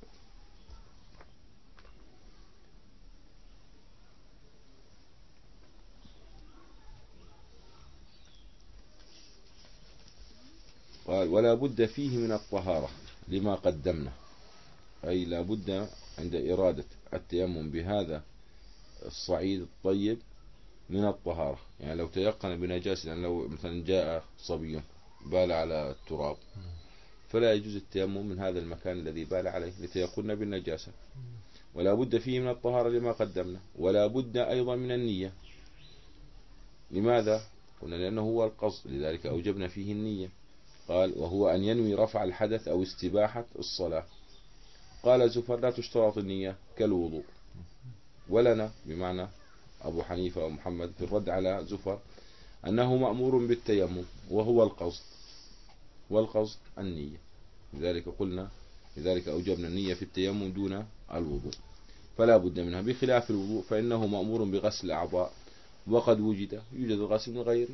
قال ولا بد فيه من الطهارة لما قدمنا، أي لا بد عند إرادة التيمم بهذا الصعيد الطيب من الطهارة. يعني لو تيقن بنجاسة، يعني لو مثلا جاء صبي بال على التراب فلا يجوز التيمم من هذا المكان الذي بال عليه لتيقن بالنجاسة. ولا بد فيه من الطهارة لما قدمنا. ولا بد أيضا من النية. لماذا؟ قلنا لأنه هو القصد، لذلك أوجبنا فيه النية. قال وهو أن ينوي رفع الحدث أو استباحة الصلاة. قال زفر لا تشترط النية كالوضوء. ولنا بمعنى أبو حنيفة ومحمد في الرد على زفر أنه مأمور بالتيمم وهو القصد، والقصد النية. لذلك قلنا لذلك أوجبنا النية في التيمم دون الوضوء، فلا بد منها. بخلاف الوضوء فإنه مأمور بغسل الأعضاء، وقد وجد يوجد الغسل من غيره،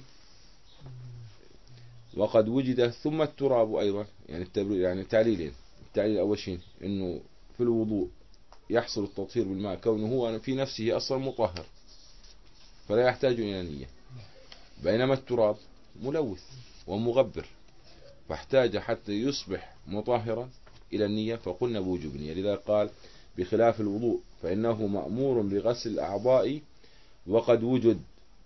وقد وجد ثم التراب أيضا. يعني التبرير يعني تعليلين. التعليل الأول شيء إنه في الوضوء يحصل التطهير بالماء كونه هو في نفسه أصلا مطهر فلا يحتاج إلى نية، بينما التراب ملوث ومغبر فاحتاج حتى يصبح مطهرا إلى النية، فقلنا بوجوب النية. لذا قال بخلاف الوضوء فإنه مأمور بغسل الأعضاء وقد وجد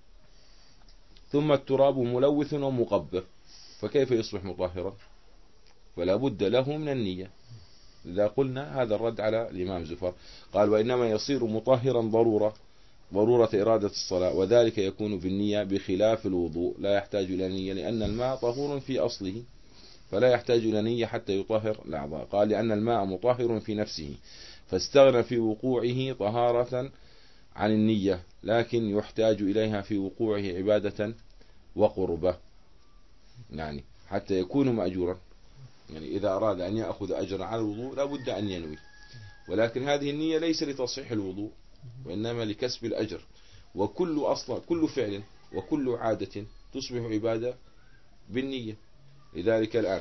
ثم التراب ملوث ومغبر، فكيف يصبح مطهرا؟ فلا بد له من النية. لذا قلنا هذا الرد على الإمام زفر. قال وإنما يصير مطهرا ضرورة ضرورة إرادة الصلاة، وذلك يكون بالنية بخلاف الوضوء لا يحتاج إلى نية، لأن الماء طهور في أصله فلا يحتاج إلى نية حتى يطهر الأعضاء. قال لأن الماء مطهر في نفسه فاستغنى في وقوعه طهارة عن النية، لكن يحتاج إليها في وقوعه عبادة وقربة، يعني حتى يكون مأجورا. يعني إذا أراد أن يأخذ أجرا على الوضوء لا بد أن ينوي، ولكن هذه النية ليس لتصحيح الوضوء وإنما لكسب الأجر. وكل أصلا كل فعل وكل عادة تصبح عبادة بالنية. لذلك الآن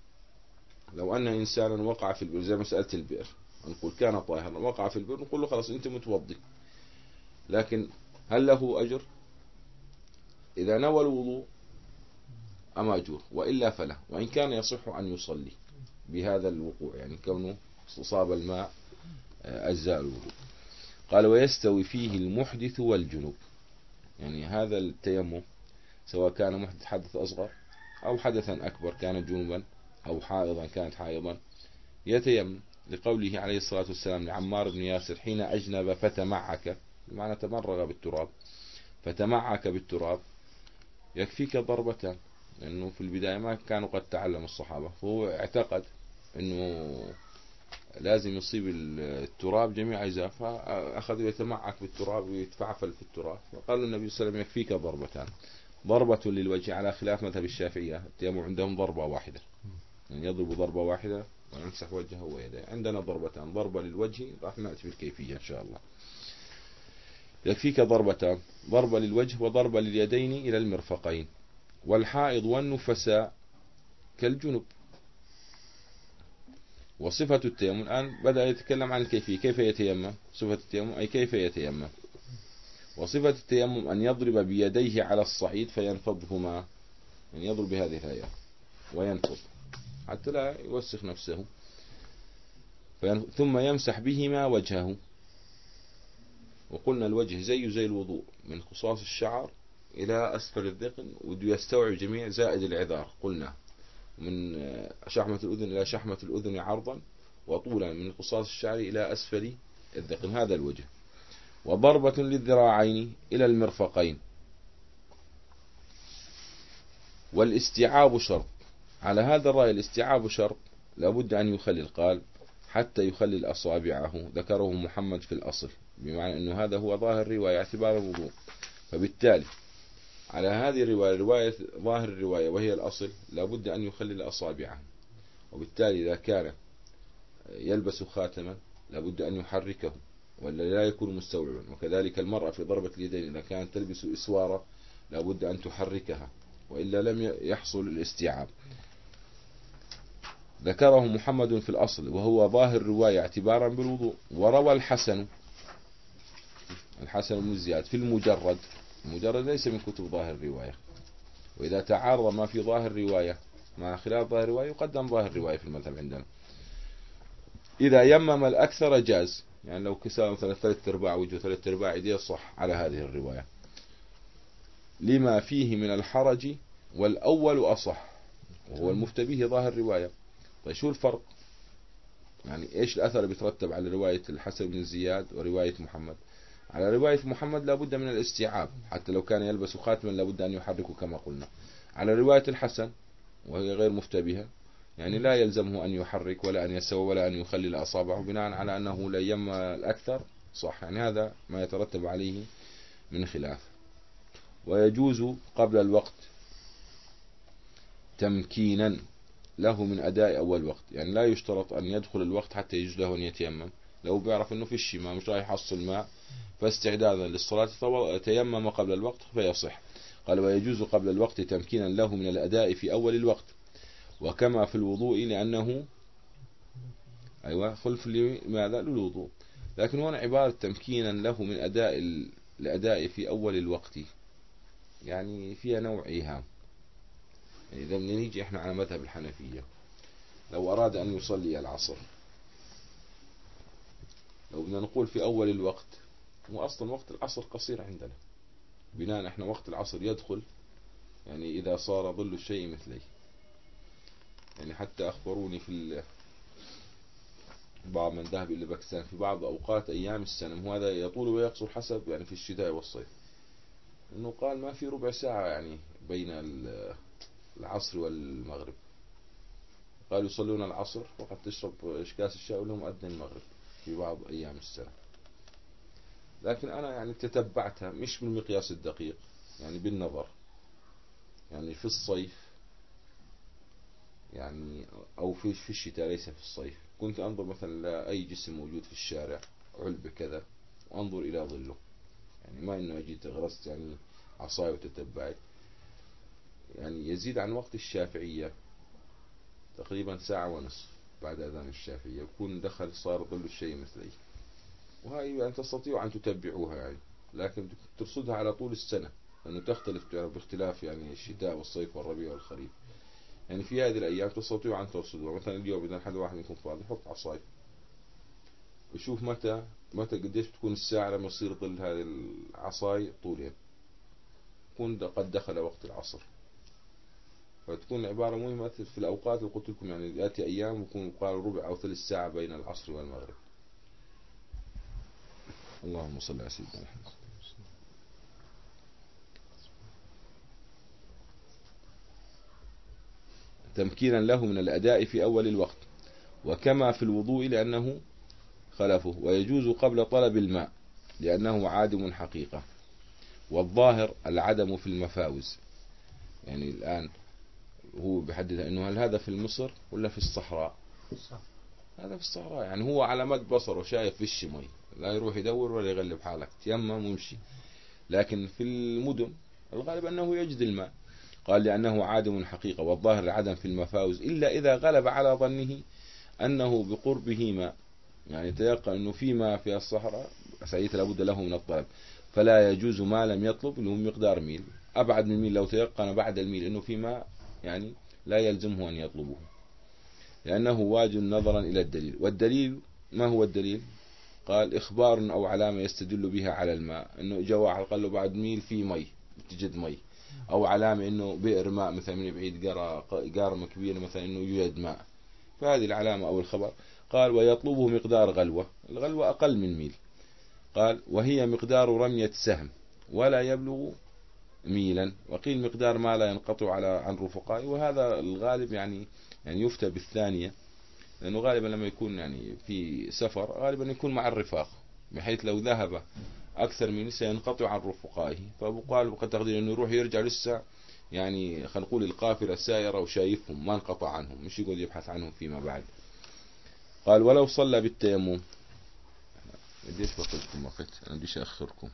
لو أن إنسانا وقع في البئر زي مسألة البئر، نقول كان طاهرا وقع في البئر نقول له خلاص أنت متوضي، لكن هل له أجر؟ إذا نوى الوضوء أما أجور، وإلا فلا، وإن كان يصح أن يصلي بهذا الوقوع، يعني كونه صاب الماء أجزاء الوضوء. قال ويستوي فيه المحدث والجنوب. يعني هذا التيمم سواء كان محدث حدث أصغر أو حدثا أكبر كان جنوبا أو حائضا كانت حائضا يتيمم، لقوله عليه الصلاة والسلام لعمار بن ياسر حين أجنب فتمعك، بمعنى تمرغ بالتراب، فتمعك بالتراب يكفيك ضربتان، لأنه في البداية ما كانوا قد تعلم الصحابة، فهو اعتقد أنه لازم يصيب التراب جميع أجزاء، فأخذ يتمعك بالتراب ويتفعفل في التراب، فقال النبي صلى الله عليه وسلم يكفيك ضربتان، ضربة للوجه على خلاف مذهب الشافعية، التيمم عندهم ضربة واحدة، يعني يضرب ضربة واحدة ويمسح وجهه ويديه. عندنا ضربتان، ضربة للوجه راح نأتي بالكيفية إن شاء الله. يكفيك ضربتان، ضربة للوجه وضربة لليدين إلى المرفقين. والحائض والنفساء كالجنب. وصفة التيمم الآن بدأ يتكلم عن الكيفية، كيف يتيمم، صفة التيمم أي كيف يتيمم. وصفة التيمم أن يضرب بيديه على الصعيد فينفضهما، يعني يضرب بهذه الهيئة وينفض حتى لا يوسخ نفسه، ثم يمسح بهما وجهه. وقلنا الوجه زيه زي الوضوء، من قصاص الشعر إلى أسفل الذقن، ويستوعب جميع زائد العذار قلنا، من شحمة الأذن إلى شحمة الأذن عرضا وطولا، من قصاص الشعر إلى أسفل الذقن، هذا الوجه. وضربة للذراعين إلى المرفقين. والاستيعاب شرط. على هذا الرأي الاستيعاب شرط، لابد أن يخلل، قال حتى يخلل أصابعه، ذكره محمد في الأصل، بمعنى أنه هذا هو ظاهر الرواية اعتبار الوضوء. فبالتالي على هذه الرواية، رواية ظاهر الرواية وهي الأصل، لابد أن يخلل أصابعه. وبالتالي إذا كان يلبس خاتما لابد أن يحركه ولا لا يكون مستوعبا. وكذلك المرأة في ضربة اليدين إذا كانت تلبس إسوارة لابد أن تحركها وإلا لم يحصل الاستيعاب. ذكره محمد في الأصل وهو ظاهر الرواية اعتبارا بالوضوء. وروى الحسن الحسن بن زياد في المجرد، المجرد ليس من كتب ظاهر الرواية، وإذا تعارض ما في ظاهر الرواية مع خلاف ظاهر الرواية يقدم ظاهر الرواية في المذهب عندنا. إذا يمم الأكثر جاز، يعني لو كساء مثلا ثلاث أرباع وجه ثلاث أرباع يديه صح على هذه الرواية، لما فيه من الحرج، والأول أصح وهو المفتى به ظاهر الرواية. طيب شو الفرق؟ يعني إيش الأثر اللي بيترتب على رواية الحسن بن زياد ورواية محمد؟ على رواية محمد لابد من الاستيعاب، حتى لو كان يلبس خاتما لابد أن يحركه كما قلنا. على رواية الحسن وهي غير مفتى بها، يعني لا يلزمه أن يحرك ولا أن يسوى ولا أن يخلل أصابعه، بناء على أنه لا يم الأكثر صح. يعني هذا ما يترتب عليه من خلاف. ويجوز قبل الوقت تمكينا له من أداء أول وقت، يعني لا يشترط أن يدخل الوقت حتى يجوز له أن يتيمم. لو بيعرف أنه في الشماء مش راح يحصل ماء فاستعدادا للصلاة تيمم قبل الوقت فيصح. قال ويجوز قبل الوقت تمكينا له من الأداء في أول الوقت، وكما في الوضوء لأنه أيوة خلف لماذا للوضوء. لكن هنا عبارة تمكينا له من أداء الأداء في أول الوقت يعني فيها نوع إيهام. يعني إذا نيجي إحنا على مذهب الحنفية، لو أراد أن يصلي العصر، لو بدنا نقول في أول الوقت، هو أصلا وقت العصر قصير عندنا، بناء إحنا وقت العصر يدخل يعني إذا صار ظل الشيء مثلي. يعني حتى أخبروني في بعض من ذهب إلى باكستان في بعض أوقات أيام السنة، وهذا يطول ويقصر حسب يعني في الشتاء والصيف، إنه قال ما في ربع ساعة يعني بين العصر والمغرب. قالوا يصلون العصر وقد تشرب كاس الشاي ولهم أذن المغرب في بعض أيام السنة. لكن أنا يعني تتبعتها مش بالمقياس الدقيق، يعني بالنظر، يعني في الصيف يعني أو في في الشتاء ليس في الصيف، كنت أنظر مثلا لأي جسم موجود في الشارع علبة كذا وأنظر إلى ظله، يعني ما إنه أجيت غرست يعني عصاي وتتبعت. يعني يزيد عن وقت الشافعية تقريبا ساعة ونصف بعد أذان الشافعية يكون دخل صار ظل الشيء مثلي. وهي يعني تستطيع أن تتبعوها يعني، لكن ترصدها على طول السنة لأنه تختلف باختلاف يعني الشتاء والصيف والربيع والخريف. يعني في هذه الأيام تستطيع أن ترصدها. مثلا اليوم إذا حد واحد يكون فاضي حط عصاي وشوف متى متى قديش بتكون الساعة لما يصير ظل هذه العصاي طولين، يكون قد دخل وقت العصر. فتكون العبارة مهمة في الأوقات اللي قلت لكم، يعني يأتي أيام يكون قال ربع أو ثلث ساعة بين العصر والمغرب. اللهم صل على سيدنا محمد. تمكينا له من الأداء في أول الوقت، وكما في الوضوء لأنه خلفه. ويجوز قبل طلب الماء لأنه عادم حقيقة. والظاهر العدم في المفاوز. يعني الآن هو بيحدد أنه هل هذا في مصر ولا في الصحراء؟ صح. هذا في الصحراء، يعني هو على مد بصره شايف فيش مي، لا يروح يدور ولا يغلب حالك، تيمم ويمشي. لكن في المدن الغالب أنه يجد الماء. قال لأنه عادم حقيقة. والظاهر العدم في المفاوز إلا إذا غلب على ظنه أنه بقربه ماء، يعني تيقن أنه في ماء في الصحراء ساعتها لابد له من الطلب، فلا يجوز ما لم يطلب أنه مقدار ميل. أبعد من ميل لو تيقن بعد الميل أنه في ماء يعني لا يلزمه أن يطلبه. لأنه واجب نظرا إلى الدليل. والدليل ما هو الدليل؟ قال إخبار أو علامة يستدل بها على الماء، إنه جاء واحد قال له بعد ميل في مي تجد مي، أو علامة إنه بئر ماء مثلا من بعيد قارمة كبيرة مثلا إنه يوجد ماء، فهذه العلامة أو الخبر. قال ويطلبه مقدار غلوة، الغلوة أقل من ميل، قال وهي مقدار رمية سهم ولا يبلغ ميلا، وقيل مقدار ما لا ينقطع على عن رفقائه، وهذا الغالب يعني يعني يفتى بالثانية، لأنه غالبا لما يكون يعني في سفر غالبا يكون مع الرفاق، بحيث لو ذهب أكثر من سينقطع عن رفقائه، فبقال بقى تقدير إنه يروح يرجع لسه يعني خلينا نقول القافلة سائرة وشايفهم ما انقطع عنهم، مش يقول يبحث عنهم فيما بعد. قال ولو صلى بالتيمم، قديش بقيتكم وقت؟ أنا بديش أخركم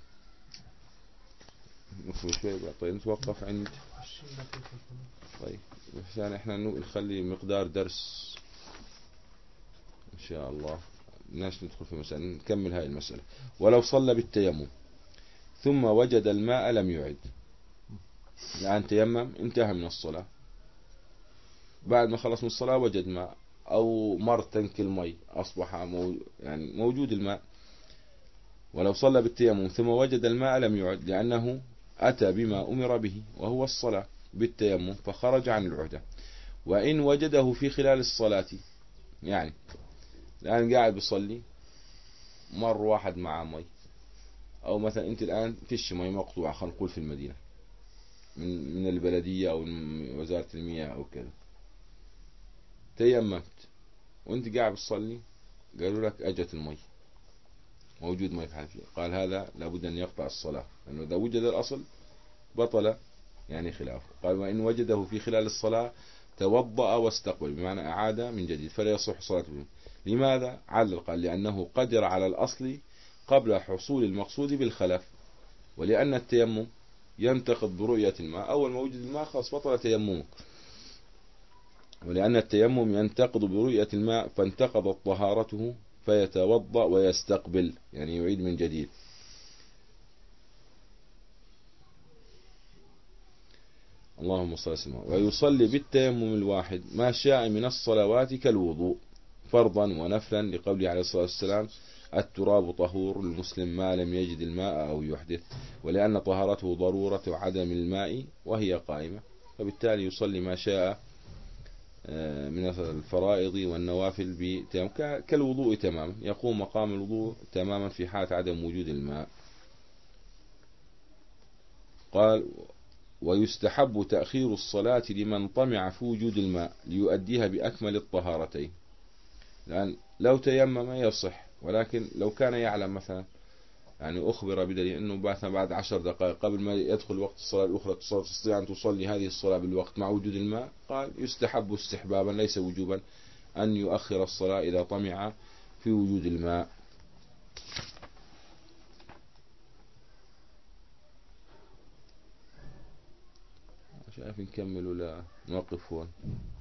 نخرج شوي بقى. طيب نتوقف عند طيب عشان احنا نخلي مقدار درس ان شاء الله، بدناش ندخل في مسألة، نكمل هاي المسألة. ولو صلى بالتيمم ثم وجد الماء لم يعد، الآن تيمم انتهى من الصلاة، بعد ما خلص من الصلاة وجد ماء أو مر تنك المي أصبح مو يعني موجود الماء. ولو صلى بالتيمم ثم وجد الماء لم يعد، لأنه أتى بما أمر به وهو الصلاة بالتيمم فخرج عن العهدة. وإن وجده في خلال الصلاة، يعني الآن قاعد بصلي مر واحد معه مي، أو مثلا أنت الآن فيش مي مقطوعة خلينا نقول في المدينة من من البلدية أو من وزارة المياه أو كذا، تيممت وأنت قاعد بتصلي قالوا لك أجت المي، موجود مي في الحنفية، قال هذا لابد أن يقطع الصلاة، لأنه إذا وجد الأصل بطل يعني خلافه. قال وإن وجده في خلال الصلاة توضأ واستقبل، بمعنى أعاد من جديد فلا يصح صلاته. لماذا؟ علل قال لأنه قدر على الأصل قبل حصول المقصود بالخلف، ولأن التيمم ينتقض برؤية الماء، أول ما وجد الماء خلاص بطل تيممك، ولأن التيمم ينتقض برؤية الماء فانتقضت طهارته فيتوضأ ويستقبل، يعني يعيد من جديد. اللهم صل وسلم. ويصلي بالتيمم الواحد ما شاء من الصلوات كالوضوء فرضا ونفلا، لقوله عليه الصلاة والسلام التراب طهور المسلم ما لم يجد الماء أو يحدث، ولأن طهارته ضرورة عدم الماء وهي قائمة، فبالتالي يصلي ما شاء من الفرائض والنوافل بتيمم كالوضوء تماما، يقوم مقام الوضوء تماما في حالة عدم وجود الماء. قال ويستحب تأخير الصلاة لمن طمع في وجود الماء ليؤديها بأكمل الطهارتين، لأن لو تيمم يصح، ولكن لو كان يعلم مثلا يعني أخبر بدليل أنه بعد عشر دقائق قبل ما يدخل وقت الصلاة الأخرى تستطيع أن تصلي هذه الصلاة بالوقت مع وجود الماء، قال يستحب استحبابا ليس وجوبا أن يؤخر الصلاة إذا طمع في وجود الماء. شايف نكمل ولا نوقف هون؟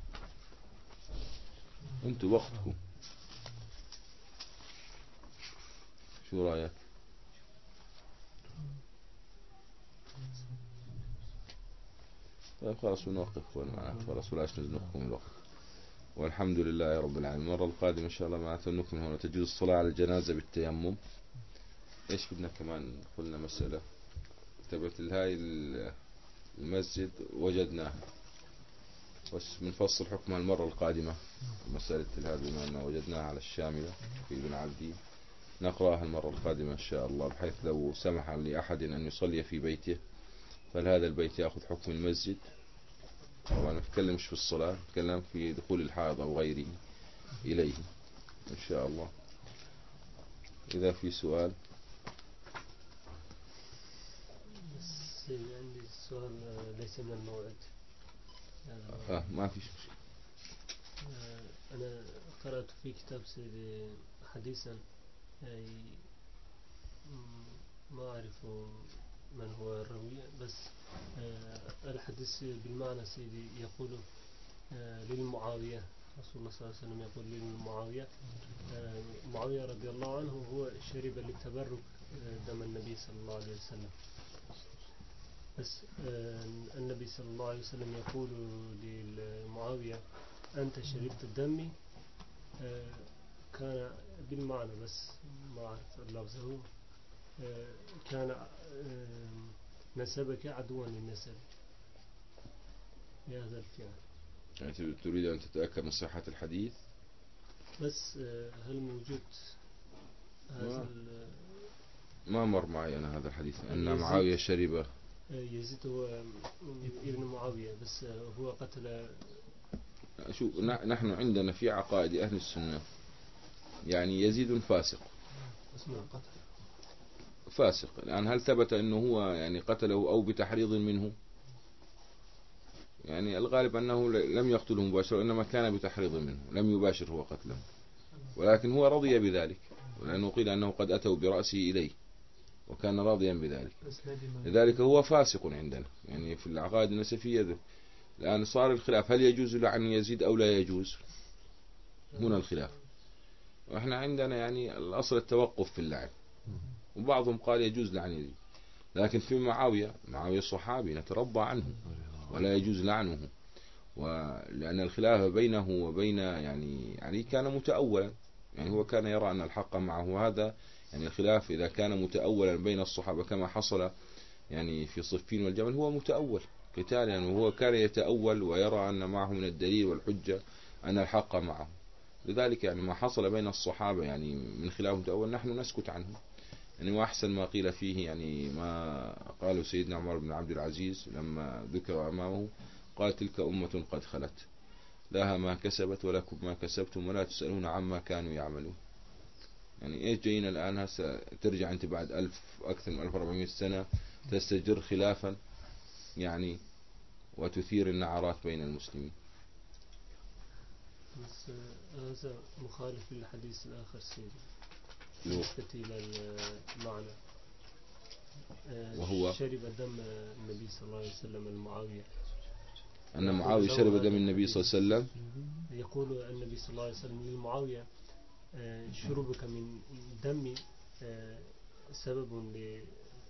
انتوا وقتكم شو رأيك؟ طيب خلاص ونوقف هون معناته، خلاص ولاش نزنقكم الوقت. والحمد لله رب العالمين. المرة القادمة إن شاء الله معناته نكمل هون. تجوز الصلاة على الجنازة بالتيمم. إيش بدنا كمان؟ قلنا مسألة تبت هاي المسجد وجدناها، بس بنفصل حكمها المرة القادمة. مسألة هذه بما أننا وجدناها على الشاملة في ابن عبدين نقرأها المرة القادمة إن شاء الله، بحيث لو سمح لأحد أن يصلي في بيته فهذا البيت يأخذ حكم المسجد. طبعا ما نتكلمش في الصلاة، نتكلم في دخول الحائض أو غيره إليه إن شاء الله. إذا في سؤال. بس عندي السؤال ليس من الموعد. آه ما فيش مشكلة. أنا قرأت في كتاب سيدي حديثا ما أعرف من هو الراوي، بس الحديث بالمعنى سيدي يقول للمعاوية، رسول الله صلى الله عليه وسلم يقول للمعاوية، معاوية رضي الله عنه هو شرب للتبرك دم النبي صلى الله عليه وسلم، بس النبي صلى الله عليه وسلم يقول للمعاوية أنت شربت دمي آه، كان بالمعنى بس ما أعرف لفظه آه، كان آه، نسبك عدوا للنسب بهذا الفعل. يعني تريد أن تتأكد من صحة الحديث؟ بس آه، هل موجود هذا ال- ما مر معي أنا هذا الحديث أن يزيد. معاوية شرب. آه، يزيد هو ابن معاوية بس آه، هو قتل. شوف ن- نحن عندنا في عقائد أهل السنة يعني يزيد فاسق اسمه قتل. فاسق. الآن هل ثبت أنه هو يعني قتله أو بتحريض منه؟ يعني الغالب أنه ل- لم يقتله مباشرة وإنما كان بتحريض منه، لم يباشر هو قتله، ولكن هو رضي بذلك لأنه قيل أنه قد أتوا برأسه إليه وكان راضيا بذلك، لذلك هو فاسق عندنا. يعني في العقائد النسفية ذو. الآن صار الخلاف هل يجوز لعن يزيد أو لا يجوز، هنا الخلاف. وإحنا عندنا يعني الأصل التوقف في اللعن، وبعضهم قال يجوز لعن يزيد، لكن في معاوية معاوية صحابي نترضى عنه ولا يجوز لعنه، ولأن الخلاف بينه وبين يعني يعني كان متأولا، يعني هو كان يرى أن الحق معه، وهذا يعني الخلاف إذا كان متأولا بين الصحابة كما حصل يعني في صفين والجمل هو متأول قتال، يعني وهو كان يتأول ويرى أن معه من الدليل والحجة أن الحق معه. لذلك يعني ما حصل بين الصحابة يعني من خلاف متأول نحن نسكت عنه. يعني وأحسن ما قيل فيه يعني ما قاله سيدنا عمر بن عبد العزيز لما ذكر أمامه، قال تلك أمة قد خلت لها ما كسبت ولكم ما كسبتم ولا تسألون عما كانوا يعملون. يعني إيش جينا الآن هسه ترجع أنت بعد ألف أكثر من ألف وأربعمائة سنة تستجر خلافا يعني وتثير النعرات بين المسلمين. بس آه، هذا مخالف للحديث الآخر سيدي لو. بالنسبة إلى المعنى آه، وهو شرب دم النبي صلى الله عليه وسلم المعاوية، أن معاوية شرب دم النبي صلى الله عليه وسلم. يقول النبي صلى الله عليه وسلم للمعاوية آه، شربك من دمي آه، سبب ل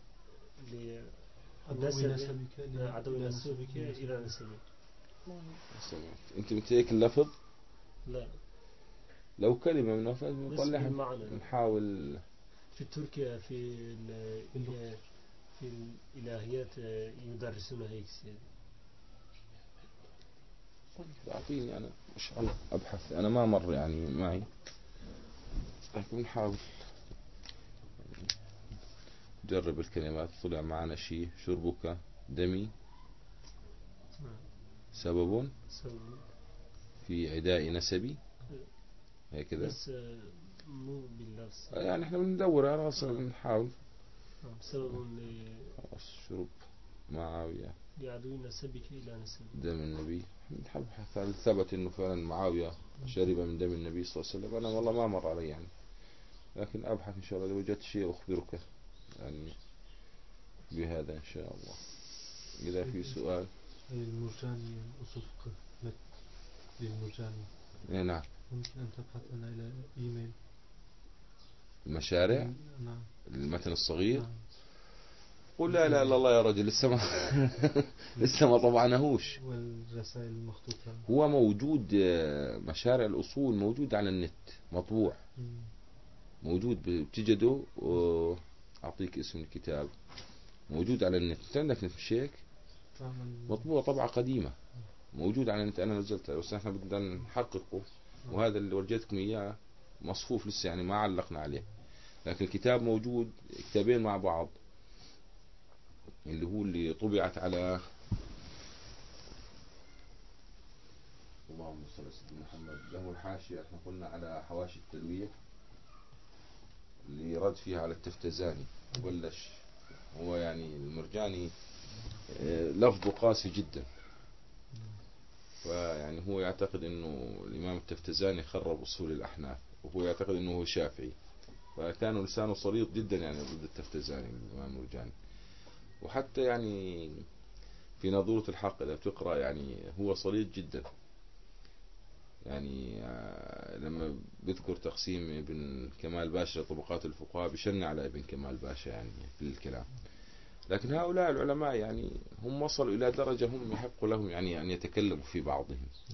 لنسب عدو نسبك إلى نسبك. أنت متهيك اللفظ؟ لا لو كلمة من أفضل نطلعها نحاول نحاول. في تركيا في ال- في الإلهيات يدرسون هيك سيدي. أعطيني أنا مش الله أبحث، أنا ما مر يعني معي، لكن نحاول جرب الكلمات. طلع معنا شيء شربك دمي سبب سبب في عداء نسبي هكذا. بس آه، مو باللفظ يعني احنا بندور على راسنا بنحاول. آه، سبب ل- شرب معاوية لعدو نسبك إلى نسبك. دم النبي. نبحث هل ثبت انه فعلا معاوية شرب من دم النبي صلى الله عليه وسلم. انا والله ما مر علي يعني، لكن ابحث ان شاء الله، اذا وجدت شيء اخبرك يعني بهذا ان شاء الله. اذا في سؤال. المرجاني أصول فقه للمرجاني. إيه نعم. ممكن أن تبحث أنا إلى إيميل المشارع. نعم. المتن الصغير. نعم. قل لا لا لا الله يا رجل، لسه ما لسه ما طبعناهوش. والرسائل المخطوطة هو موجود، مشارع الأصول موجود على النت مطبوع، موجود بتجده. أعطيك اسم الكتاب موجود على النت. أنت عندك نت مش هيك؟ مطبوع طبعة قديمة موجود على النت، أنا نزلتها بس احنا بدنا نحققه، وهذا اللي ورجيتكم إياه مصفوف لسه يعني ما علقنا عليه، لكن الكتاب موجود، كتابين مع بعض، اللي هو اللي طبعت على اللهم صل على سيدنا محمد. له الحاشية احنا قلنا على حواشي التلوية اللي رد فيها على التفتزاني بلش. هو يعني المرجاني لفظه قاسي جدا، فيعني هو يعتقد انه الامام التفتزاني خرب اصول الاحناف، وهو يعتقد انه هو شافعي، فكان لسانه صليط جدا يعني ضد التفتزاني الامام المرجاني. وحتى يعني في نظورة الحق إذا بتقرأ يعني هو صليط جدا، يعني لما بذكر تقسيم ابن كمال باشا طبقات الفقهاء بشن على ابن كمال باشا يعني في الكلام. لكن هؤلاء العلماء يعني هم وصلوا إلى درجة هم يحق لهم يعني أن يتكلموا في بعضهم،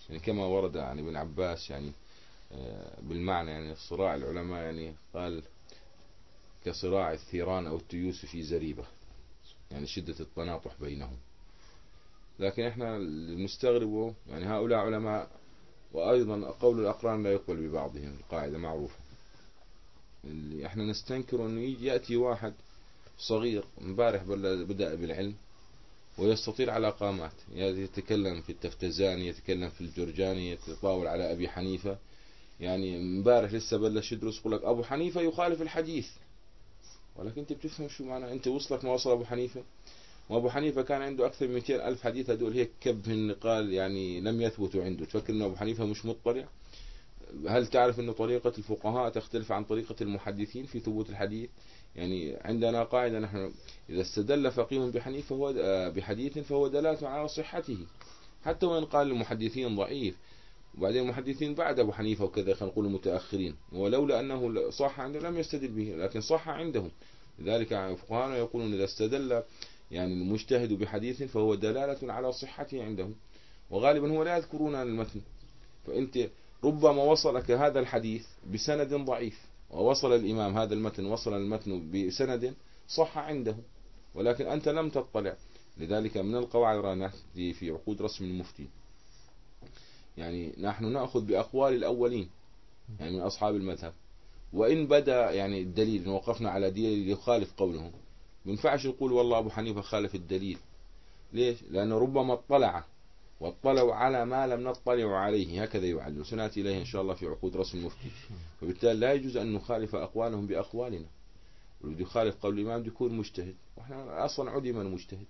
يعني كما ورد عن ابن عباس يعني بالمعنى يعني صراع العلماء يعني قال كصراع الثيران أو التيوس في زريبة، يعني شدة التناطح بينهم. لكن احنا المستغرب يعني هؤلاء علماء، وأيضا قول الأقران لا يقبل ببعضهم، القاعدة معروفة. اللي احنا نستنكر أنه يجي يأتي واحد صغير مبارح بدأ بالعلم ويستطيل على قامات، يتكلم في التفتزاني، يتكلم في الجرجاني، يتطاول على أبي حنيفة. يعني مبارح لسه بلش يدرس يقول لك أبو حنيفة يخالف الحديث، ولكن أنت بتفهم شو معنى؟ أنت وصلك ما وصل أبو حنيفة؟ وأبو حنيفة كان عنده أكثر من مئتين ألف حديث، هدول هيك كبهن قال يعني لم يثبتوا عنده. تفكر أنه أبو حنيفة مش مطلع؟ هل تعرف أن طريقة الفقهاء تختلف عن طريقة المحدثين في ثبوت الحديث؟ يعني عندنا قاعدة نحن إذا استدل فقيه بحنيفة هو بحديث فهو دلالة على صحته، حتى وإن قال المحدثين ضعيف. وبعدين المحدثين بعد أبو حنيفة وكذا خلينا نقول المتأخرين، ولولا أنه صح عنده لم يستدل به، لكن صح عندهم. لذلك فقهاءنا يقولون إذا استدل يعني المجتهد بحديث فهو دلالة على صحته عندهم، وغالبا هو لا يذكرون المتن. فأنت ربما وصلك هذا الحديث بسند ضعيف، ووصل الإمام هذا المتن وصل المتن بسند صح عنده، ولكن أنت لم تطلع. لذلك من القواعد في عقود رسم المفتي يعني نحن نأخذ بأقوال الأولين يعني من أصحاب المذهب، وإن بدأ يعني الدليل وقفنا على دليل يخالف قولهم، ما ينفعش نقول والله أبو حنيفة خالف الدليل. ليش؟ لأنه ربما اطلع واطلعوا على ما لم نطلع عليه، هكذا يعلل، سنأتي إليه إن شاء الله في عقود رسم المفتي. فبالتالي لا يجوز أن نخالف أقوالهم بأقوالنا، والذي يخالف قول الإمام يكون مجتهد، وإحنا أصلا عدم المجتهد.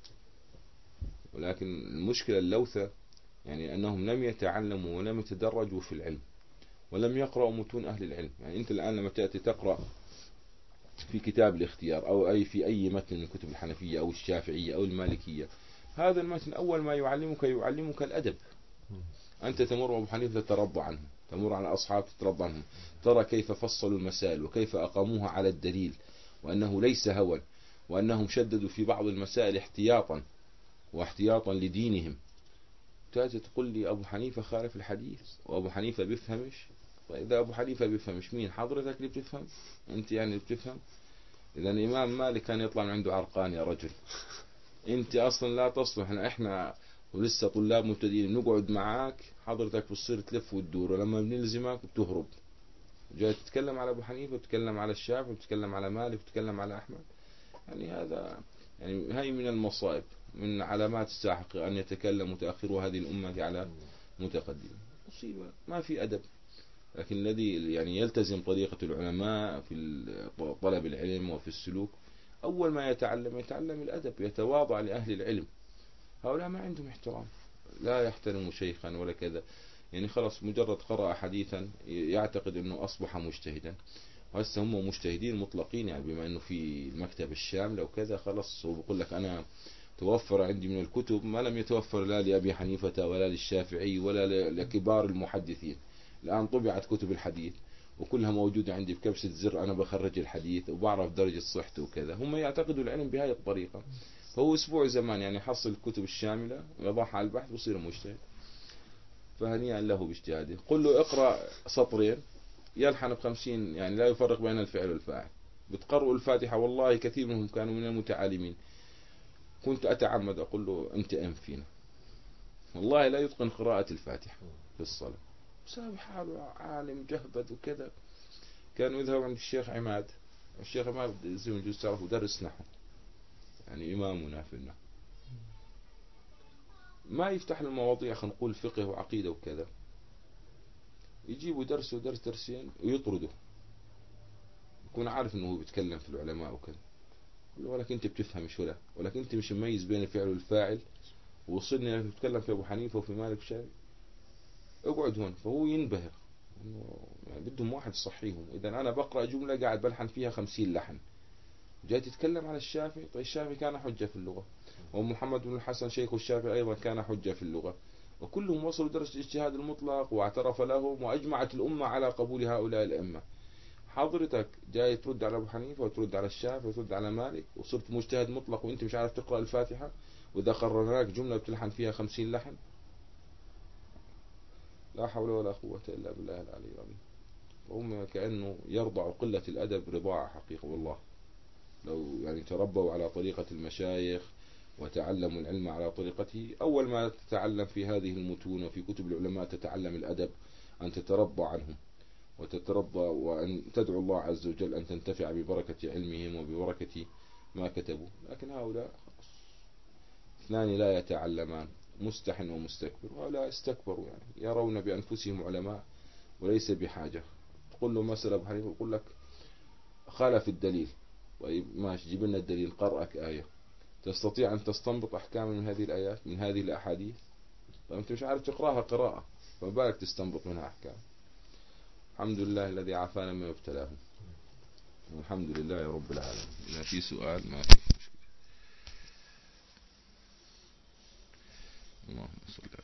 ولكن المشكلة اللوثة يعني أنهم لم يتعلموا ولم يتدرجوا في العلم، ولم يقرأوا متون أهل العلم. يعني أنت الآن لما تأتي تقرأ في كتاب الاختيار أو أي في أي متن من كتب الحنفية أو الشافعية أو المالكية، هذا المتن أول ما يعلمك يعلمك الأدب. أنت تمر أبو حنيفة تترضى عنه، تمر على أصحاب تترضى عنهم، ترى كيف فصلوا المسائل وكيف أقاموها على الدليل، وأنه ليس هوى، وأنهم شددوا في بعض المسائل احتياطا واحتياطا لدينهم. تأتي تقول لي أبو حنيفة خالف الحديث وأبو حنيفة بيفهمش. طيب إذا أبو حنيفة بيفهمش مين حضرتك اللي بتفهم؟ أنت يعني اللي بتفهم؟ إذا الإمام مالك كان يطلع من عنده عرقان يا رجل، أنت أصلا لا تصلح. إحنا ولسه طلاب مبتدئين نقعد معاك حضرتك بتصير تلف وتدور، ولما بنلزمك بتهرب. جاي تتكلم على أبو حنيفة وتتكلم على الشافعي وتتكلم على مالك وتتكلم على أحمد. يعني هذا يعني هاي من المصائب، من علامات الساحقة أن يتكلم متأخر هذه الأمة على متقدم. مصيبة، ما في أدب. لكن الذي يعني يلتزم طريقة العلماء في طلب العلم وفي السلوك، أول ما يتعلم يتعلم الأدب، يتواضع لأهل العلم. هؤلاء ما عندهم احترام، لا يحترم شيخا ولا كذا. يعني خلاص مجرد قرأ حديثا يعتقد أنه أصبح مجتهدا، وهسه هم مجتهدين مطلقين. يعني بما أنه في المكتب الشاملة وكذا، خلاص هو بيقول لك أنا توفر عندي من الكتب ما لم يتوفر لا لأبي حنيفة ولا للشافعي ولا لكبار المحدثين. الآن طبعت كتب الحديث وكلها موجودة عندي بكبسة زر، أنا بخرج الحديث وبعرف درجة صحته وكذا. هم يعتقدوا العلم بهذه الطريقة. فهو أسبوع زمان يعني حصل الكتب الشاملة ويضعها على البحث ويصير مجتهد. فهنيئا له باجتهاده. قل له اقرأ سطرين يلحن بخمسين، يعني لا يفرق بين الفعل والفاعل. بتقرأوا الفاتحة، والله كثير منهم كانوا من المتعالمين، كنت أتعمد أقول له أنت أنفينا، والله لا يتقن قراءة الفاتحة في الصلاة بسبب حاله عالم جهبذ وكذا. كانوا يذهبوا عند الشيخ عماد، الشيخ عماد زي ما يجوز تعرفوا درس نحو، يعني إمامنا في النحو، ما يفتح المواضيع خلينا نقول فقه وعقيدة وكذا، يجيبوا درس ودرس درسين ويطرده، يكون عارف انه هو بيتكلم في العلماء وكذا. ولكن انت بتفهمش ولا ولكن انت مش مميز بين الفعل والفاعل، ووصلني انك تتكلم في ابو حنيفه وفي مالك الشافعي، اقعد هون. فهو ينبهر انه يعني بدهم واحد يصحيهم. اذا انا بقرا جمله قاعد بلحن فيها خمسين لحن، جاي تتكلم على الشافعي. طيب الشافعي كان حجه في اللغه، ومحمد بن الحسن شيخ الشافعي ايضا كان حجه في اللغه، وكلهم وصلوا درجه الاجتهاد المطلق واعترف لهم، واجمعت الامه على قبول هؤلاء الائمه. حضرتك جاي ترد على ابو حنيفه وترد على الشافعي وترد على مالك، وصرت مجتهد مطلق وانت مش عارف تقرا الفاتحه، واذا قررناك جمله بتلحن فيها خمسين لحن. لا حول ولا قوة إلا بالله العلي العظيم. وهم كأنه يرضع قلة الأدب رضاعة حقيقة والله. لو يعني تربوا على طريقة المشايخ وتعلموا العلم على طريقته، أول ما تتعلم في هذه المتون وفي كتب العلماء تتعلم الأدب، أن تترضى عنهم وتترضى وأن تدعو الله عز وجل أن تنتفع ببركة علمهم وببركة ما كتبوا. لكن هؤلاء اثنان لا يتعلمان، مستحن ومستكبر، وهؤلاء استكبروا يعني يرون بأنفسهم علماء وليس بحاجة. تقول له مسألة أبو حنيفة يقول لك خالف الدليل. طيب ماشي، جيب لنا الدليل، قرأك آية تستطيع أن تستنبط أحكام من هذه الآيات من هذه الأحاديث؟ طيب أنت مش عارف تقرأها قراءة، فما بالك تستنبط منها أحكام؟ الحمد لله الذي عافانا مما ابتلاهم، والحمد لله رب العالمين. إذا في سؤال ما في مشكلة. اللهم صل